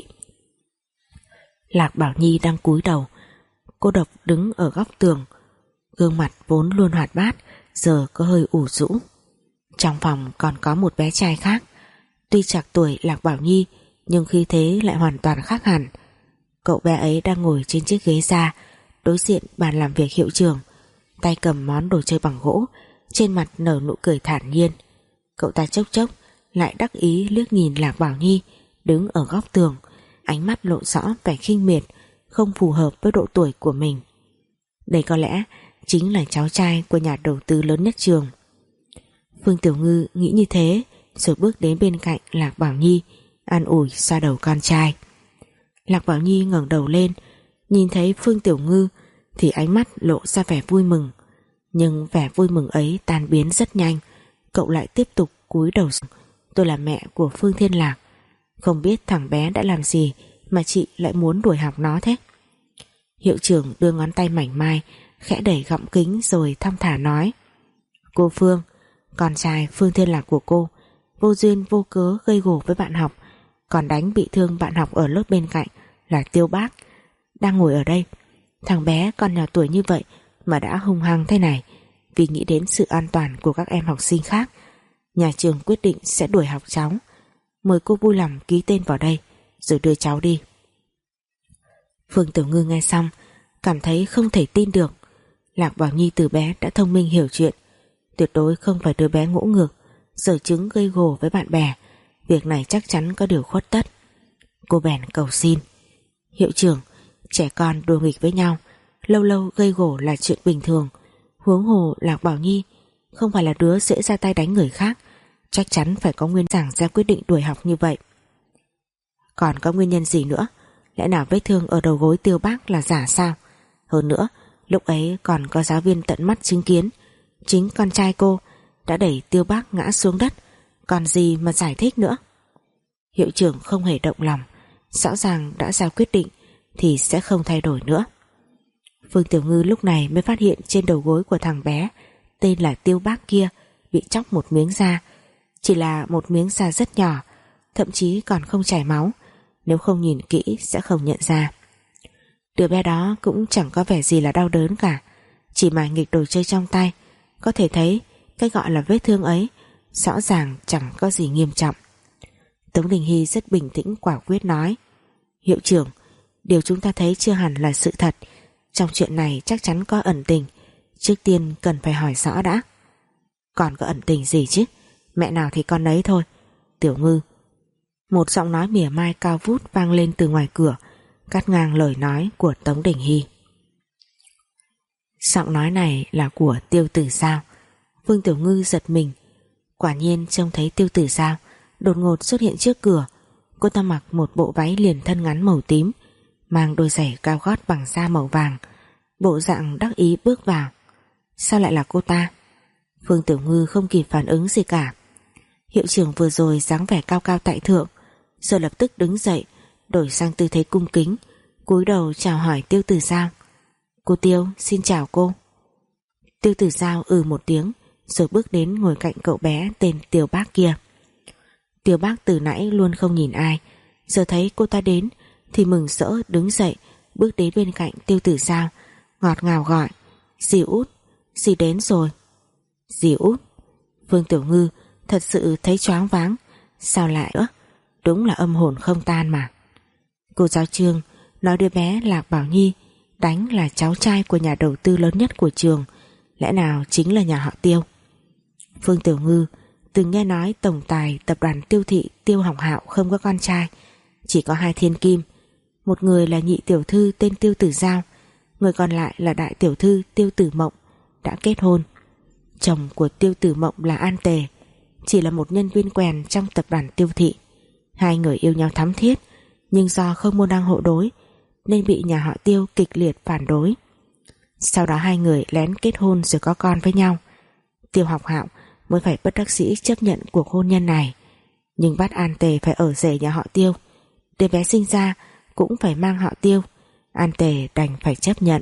Lạc Bảo Nhi đang cúi đầu, cô độc đứng ở góc tường, gương mặt vốn luôn hoạt bát giờ có hơi ủ rũ. Trong phòng còn có một bé trai khác, tuy trạc tuổi Lạc Bảo Nhi nhưng khí thế lại hoàn toàn khác hẳn. Cậu bé ấy đang ngồi trên chiếc ghế da đối diện bàn làm việc hiệu trưởng, tay cầm món đồ chơi bằng gỗ, trên mặt nở nụ cười thản nhiên. Cậu ta chốc chốc lại đắc ý liếc nhìn Lạc Bảo Nhi đứng ở góc tường, ánh mắt lộ rõ vẻ khinh miệt, không phù hợp với độ tuổi của mình. Đây có lẽ chính là cháu trai của nhà đầu tư lớn nhất trường. Phương Tiểu Ngư nghĩ như thế, rồi bước đến bên cạnh Lạc Bảo Nhi, an ủi xoa đầu con trai. Lạc Bảo Nhi ngẩng đầu lên, nhìn thấy Phương Tiểu Ngư thì ánh mắt lộ ra vẻ vui mừng, nhưng vẻ vui mừng ấy tan biến rất nhanh. Cậu lại tiếp tục cúi đầu. Tôi là mẹ của Phương Thiên Lạc, không biết thằng bé đã làm gì mà chị lại muốn đuổi học nó thế? Hiệu trưởng đưa ngón tay mảnh mai khẽ đẩy gọng kính rồi thong thả nói, cô Phương, con trai Phương Thiên Lạc của cô vô duyên vô cớ gây gổ với bạn học, còn đánh bị thương bạn học ở lớp bên cạnh là Tiêu Bác, đang ngồi ở đây. Thằng bé còn nhỏ tuổi như vậy mà đã hung hăng thế này. Vì nghĩ đến sự an toàn của các em học sinh khác, nhà trường quyết định sẽ đuổi học cháu. Mời cô vui lòng ký tên vào đây rồi đưa cháu đi. Phương Tiểu Ngư nghe xong cảm thấy không thể tin được. Lạc Bảo Nhi từ bé đã thông minh hiểu chuyện, tuyệt đối không phải đứa bé ngỗ ngược giở chứng gây gổ với bạn bè, việc này chắc chắn có điều khuất tất. Cô bèn cầu xin: Hiệu trưởng, trẻ con đùa nghịch với nhau, lâu lâu gây gổ là chuyện bình thường. Huống hồ Lạc Bảo Nhi không phải là đứa dễ ra tay đánh người khác, chắc chắn phải có nguyên giảng ra quyết định đuổi học như vậy. Còn có nguyên nhân gì nữa? Lẽ nào vết thương ở đầu gối Tiêu Bác là giả sao? Hơn nữa, lúc ấy còn có giáo viên tận mắt chứng kiến chính con trai cô đã đẩy Tiêu Bác ngã xuống đất, còn gì mà giải thích nữa. Hiệu trưởng không hề động lòng, rõ ràng đã ra quyết định thì sẽ không thay đổi nữa. Phương Tiểu Ngư lúc này mới phát hiện trên đầu gối của thằng bé tên là Tiêu Bác kia bị chóc một miếng da, chỉ là một miếng da rất nhỏ, thậm chí còn không chảy máu, nếu không nhìn kỹ sẽ không nhận ra. Đứa bé đó cũng chẳng có vẻ gì là đau đớn cả, chỉ mải nghịch đồ chơi trong tay, có thể thấy cái gọi là vết thương ấy rõ ràng chẳng có gì nghiêm trọng. Tống Đình Hy rất bình tĩnh quả quyết nói: Hiệu trưởng, điều chúng ta thấy chưa hẳn là sự thật, trong chuyện này chắc chắn có ẩn tình, trước tiên cần phải hỏi rõ đã. Còn có ẩn tình gì chứ, mẹ nào thì con nấy thôi. Tiểu Ngư. Một giọng nói mỉa mai cao vút vang lên từ ngoài cửa, cắt ngang lời nói của Tống Đình Hy. Giọng nói này là của Tiêu Tử Giao. Phương Tiểu Ngư giật mình, quả nhiên trông thấy Tiêu Tử Giao đột ngột xuất hiện trước cửa. Cô ta mặc một bộ váy liền thân ngắn màu tím, mang đôi giày cao gót bằng da màu vàng, bộ dạng đắc ý bước vào. Sao lại là cô ta? Phương Tiểu Ngư không kịp phản ứng gì cả. Hiệu trưởng vừa rồi dáng vẻ cao cao tại thượng, giờ lập tức đứng dậy, đổi sang tư thế cung kính, cúi đầu chào hỏi Tiêu Tử Giao. Cô Tiêu, xin chào cô. Tiêu Tử Giao ừ một tiếng, rồi bước đến ngồi cạnh cậu bé tên Tiêu Bác kia. Tiêu Bác từ nãy luôn không nhìn ai, giờ thấy cô ta đến thì mừng rỡ đứng dậy, bước đến bên cạnh Tiêu Tử Giao, ngọt ngào gọi: Dì Út, dì đến rồi. Dì Út. Phương Tiểu Ngư thật sự thấy choáng váng, sao lại nữa, đúng là âm hồn không tan mà. Cô giáo Trương nói đứa bé Lạc Bảo Nhi đánh là cháu trai của nhà đầu tư lớn nhất của trường, lẽ nào chính là nhà họ Tiêu? Phương Tiểu Ngư từng nghe nói tổng tài tập đoàn Tiêu thị Tiêu Học Hạo không có con trai, chỉ có hai thiên kim, một người là nhị tiểu thư tên Tiêu Tử Giao, người còn lại là đại tiểu thư Tiêu Tử Mộng, đã kết hôn. Chồng của Tiêu Tử Mộng là An Tề, chỉ là một nhân viên quèn trong tập đoàn Tiêu thị. Hai người yêu nhau thắm thiết, nhưng do không môn đăng hộ đối nên bị nhà họ Tiêu kịch liệt phản đối. Sau đó hai người lén kết hôn rồi có con với nhau. Tiêu Học Hạo mới phải bất đắc dĩ chấp nhận cuộc hôn nhân này, nhưng bắt An Tề phải ở rể nhà họ Tiêu, đứa bé sinh ra cũng phải mang họ Tiêu. An Tề đành phải chấp nhận.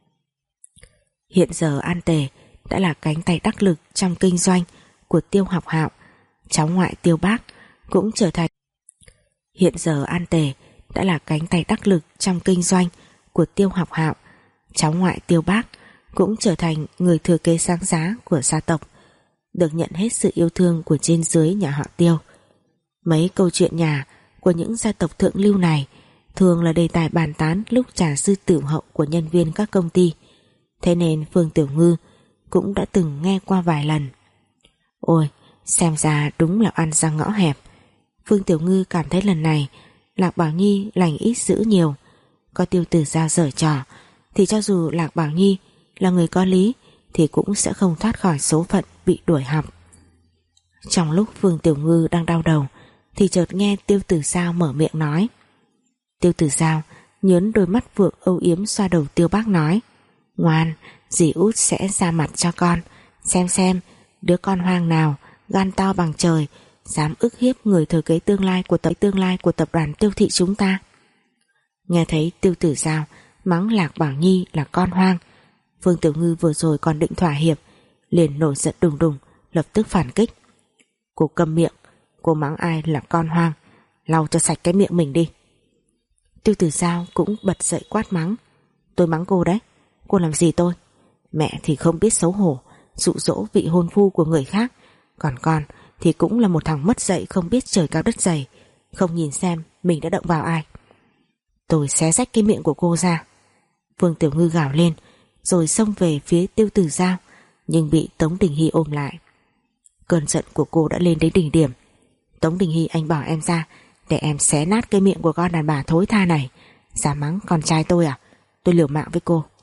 Hiện giờ An Tề đã là cánh tay đắc lực trong kinh doanh của Tiêu Học Hạo, cháu ngoại Tiêu Bác cũng trở thành Hiện giờ An Tề đã là cánh tay đắc lực trong kinh doanh của Tiêu Học Hạo, cháu ngoại Tiêu Bác cũng trở thành người thừa kế sáng giá của gia tộc, được nhận hết sự yêu thương của trên dưới nhà họ Tiêu. Mấy câu chuyện nhà của những gia tộc thượng lưu này thường là đề tài bàn tán lúc trà sư tử hậu của nhân viên các công ty, thế nên Phương Tiểu Ngư cũng đã từng nghe qua vài lần. Ôi, xem ra đúng là ăn ra ngõ hẹp. Phương Tiểu Ngư cảm thấy lần này Lạc Bảo Nhi lành ít dữ nhiều, có Tiêu Tử Giao giở trò thì cho dù Lạc Bảo Nhi là người có lý thì cũng sẽ không thoát khỏi số phận bị đuổi học. Trong lúc Phương Tiểu Ngư đang đau đầu thì chợt nghe Tiêu Tử Giao mở miệng nói. Tiêu Tử Giao nhớn đôi mắt vượng âu yếm xoa đầu Tiêu Bác nói: Ngoan, dì Út sẽ ra mặt cho con, xem xem đứa con hoang nào gan to bằng trời dám ức hiếp người thừa kế tương lai của tập tương lai của tập đoàn Tiêu thị chúng ta. Nghe thấy Tiêu Tử Giao mắng Lạc Bảo Nhi là con hoang, Phương Tiểu Ngư vừa rồi còn định thỏa hiệp, liền nổi giận đùng đùng, lập tức phản kích. Cô câm miệng, cô mắng ai là con hoang, lau cho sạch cái miệng mình đi. Tiêu Tử Giao cũng bật dậy quát mắng: Tôi mắng cô đấy, cô làm gì tôi? Mẹ thì không biết xấu hổ, dụ dỗ vị hôn phu của người khác, còn con thì cũng là một thằng mất dạy không biết trời cao đất dày, không nhìn xem mình đã động vào ai. Tôi xé rách cái miệng của cô ra. Phương Tiểu Ngư gào lên rồi xông về phía Tiêu Tử Giao, nhưng bị Tống Đình Hy ôm lại. Cơn giận của cô đã lên đến đỉnh điểm. Tống Đình Hy, anh bỏ em ra để em xé nát cái miệng của con đàn bà thối tha này. Dám mắng con trai tôi à? Tôi liều mạng với cô.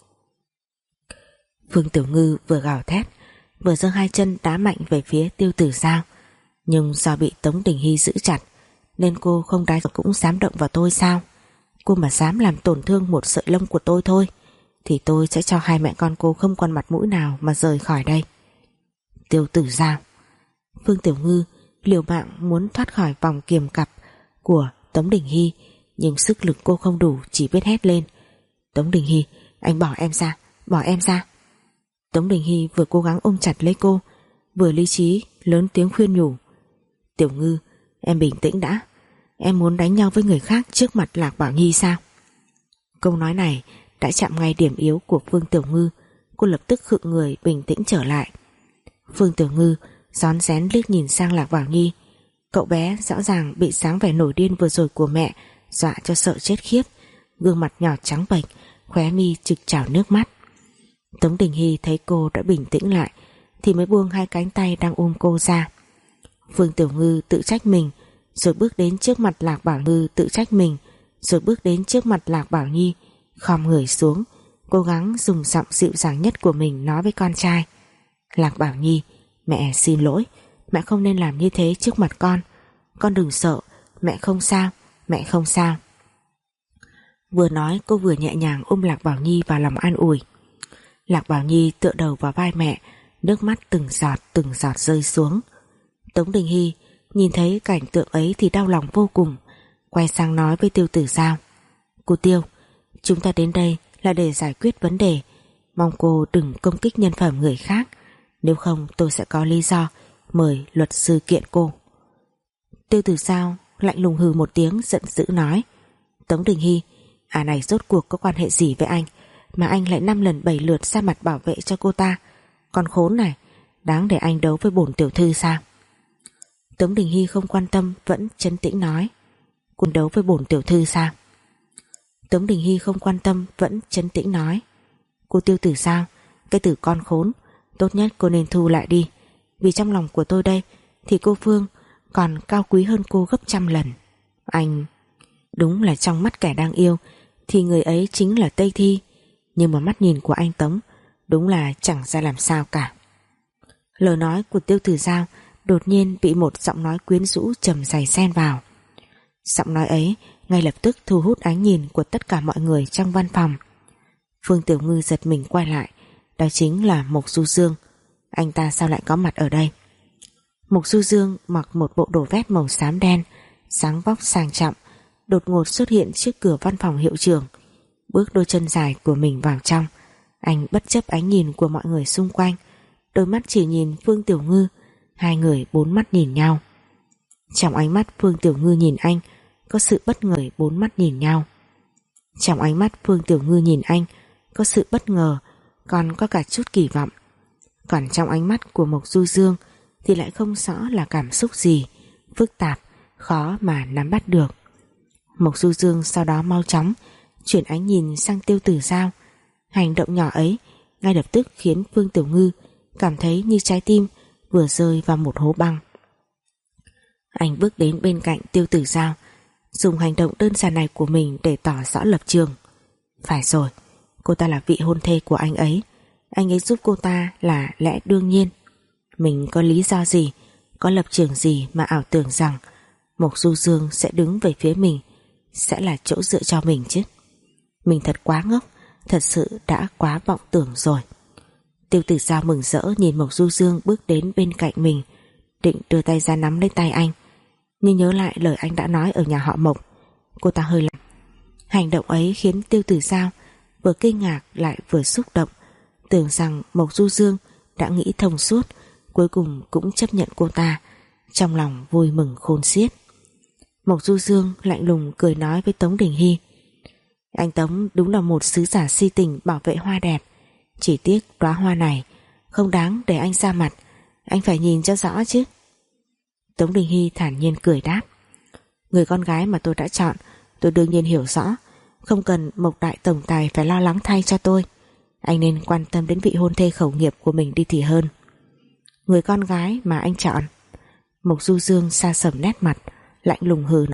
Phương Tiểu Ngư vừa gào thét vừa giơ hai chân đá mạnh về phía Tiêu Tử Giao, nhưng do bị Tống Đình Hy giữ chặt nên cô không đá. Cũng dám động vào tôi sao? Cô mà dám làm tổn thương một sợi lông của tôi thôi thì tôi sẽ cho hai mẹ con cô không còn mặt mũi nào mà rời khỏi đây. Tiêu Tử Giao. Phương Tiểu Ngư liều mạng muốn thoát khỏi vòng kiềm cặp của Tống Đình Hy, nhưng sức lực cô không đủ, chỉ biết hét lên: Tống Đình Hy, anh bỏ em ra, bỏ em ra. Tống Đình Hy vừa cố gắng ôm chặt lấy cô, vừa lý trí lớn tiếng khuyên nhủ: Tiểu Ngư, em bình tĩnh đã. Em muốn đánh nhau với người khác trước mặt Lạc Bảo Nhi sao? Câu nói này đã chạm ngay điểm yếu của Phương Tiểu Ngư. Cô lập tức khựng người, bình tĩnh trở lại. Phương Tiểu Ngư rón rén liếc nhìn sang Lạc Bảo Nhi. Cậu bé rõ ràng bị dáng vẻ nổi điên vừa rồi của mẹ dọa cho sợ chết khiếp, gương mặt nhỏ trắng bệch, khóe mi trực trào nước mắt. Tống Đình Hy thấy cô đã bình tĩnh lại thì mới buông hai cánh tay đang ôm cô ra. Phương Tiểu Ngư tự trách mình, rồi bước đến trước mặt Lạc Bảo Ngư tự trách mình, rồi bước đến trước mặt Lạc Bảo Nhi, khom người xuống, cố gắng dùng giọng dịu dàng nhất của mình nói với con trai: Lạc Bảo Nhi, mẹ xin lỗi, mẹ không nên làm như thế trước mặt con. Con đừng sợ, mẹ không sao, mẹ không sao. Vừa nói cô vừa nhẹ nhàng ôm Lạc Bảo Nhi vào lòng an ủi. Lạc Bảo Nhi tựa đầu vào vai mẹ, nước mắt từng giọt từng giọt rơi xuống. Tống Đình Hy nhìn thấy cảnh tượng ấy thì đau lòng vô cùng, quay sang nói với Tiêu Tử Giao: Cô Tiêu, chúng ta đến đây là để giải quyết vấn đề, mong cô đừng công kích nhân phẩm người khác, nếu không tôi sẽ có lý do mời luật sư kiện cô. Tiêu Tử Giao lạnh lùng hừ một tiếng, giận dữ nói: Tống Đình Hy, à này rốt cuộc có quan hệ gì với anh mà anh lại năm lần bảy lượt ra mặt bảo vệ cho cô ta? Con khốn này, đáng để anh đấu với bổn tiểu thư sao? Tống Đình Hy không quan tâm, vẫn trấn tĩnh nói: Cô đấu với bổn tiểu thư sao? Tống Đình Hy không quan tâm, vẫn trấn tĩnh nói: Cô Tiêu Tử Giao, cái từ con khốn tốt nhất cô nên thu lại đi, vì trong lòng của tôi đây thì cô Phương còn cao quý hơn cô gấp trăm lần. Anh đúng là trong mắt kẻ đang yêu thì người ấy chính là Tây Thi, nhưng mà mắt nhìn của anh Tống đúng là chẳng ra làm sao cả. Lời nói của Tiêu Tử Giao đột nhiên bị một giọng nói quyến rũ trầm dày xen vào. Giọng nói ấy ngay lập tức thu hút ánh nhìn của tất cả mọi người trong văn phòng. Phương Tiểu Ngư giật mình quay lại, đó chính là Mộc Du Dương. Anh ta sao lại có mặt ở đây? Mộc Du Dương mặc một bộ đồ vest màu xám đen, dáng vóc sang trọng, đột ngột xuất hiện trước cửa văn phòng hiệu trưởng, bước đôi chân dài của mình vào trong. Anh bất chấp ánh nhìn của mọi người xung quanh, đôi mắt chỉ nhìn Phương Tiểu Ngư. Hai người bốn mắt nhìn nhau. Trong ánh mắt Phương Tiểu Ngư nhìn anh có sự bất ngờ, bốn mắt nhìn nhau. Trong ánh mắt Phương Tiểu Ngư nhìn anh có sự bất ngờ, còn có cả chút kỳ vọng. Còn trong ánh mắt của Mộc Du Dương thì lại không rõ là cảm xúc gì, phức tạp, khó mà nắm bắt được. Mộc Du Dương sau đó mau chóng chuyển ánh nhìn sang Tiêu Tử Giao. Hành động nhỏ ấy ngay lập tức khiến Phương Tiểu Ngư cảm thấy như trái tim vừa rơi vào một hố băng. Anh bước đến bên cạnh Tiêu Tử Giao, dùng hành động đơn giản này của mình để tỏ rõ lập trường. Phải rồi, cô ta là vị hôn thê của anh ấy, anh ấy giúp cô ta là lẽ đương nhiên. Mình có lý do gì, có lập trường gì mà ảo tưởng rằng Mộc Du Dương sẽ đứng về phía mình, sẽ là chỗ dựa cho mình chứ? Mình thật quá ngốc, thật sự đã quá vọng tưởng rồi. Tiêu Tử Giao mừng rỡ nhìn Mộc Du Dương bước đến bên cạnh mình, định đưa tay ra nắm lấy tay anh, nhưng nhớ lại lời anh đã nói ở nhà họ Mộc, cô ta hơi lặng. Hành động ấy khiến Tiêu Tử Giao vừa kinh ngạc lại vừa xúc động, tưởng rằng Mộc Du Dương đã nghĩ thông suốt, cuối cùng cũng chấp nhận cô ta, trong lòng vui mừng khôn xiết. Mộc Du Dương lạnh lùng cười nói với Tống Đình Hy: Anh Tống đúng là một sứ giả si tình bảo vệ hoa đẹp, chỉ tiếc đóa hoa này không đáng để anh ra mặt, anh phải nhìn cho rõ chứ. Tống Đình Hy thản nhiên cười đáp: Người con gái mà tôi đã chọn tôi đương nhiên hiểu rõ, không cần Mộc đại tổng tài phải lo lắng thay cho tôi, anh nên quan tâm đến vị hôn thê khẩu nghiệp của mình đi thì hơn. Người con gái mà anh chọn. Mộc Du Dương sa sầm nét mặt, lạnh lùng hừ.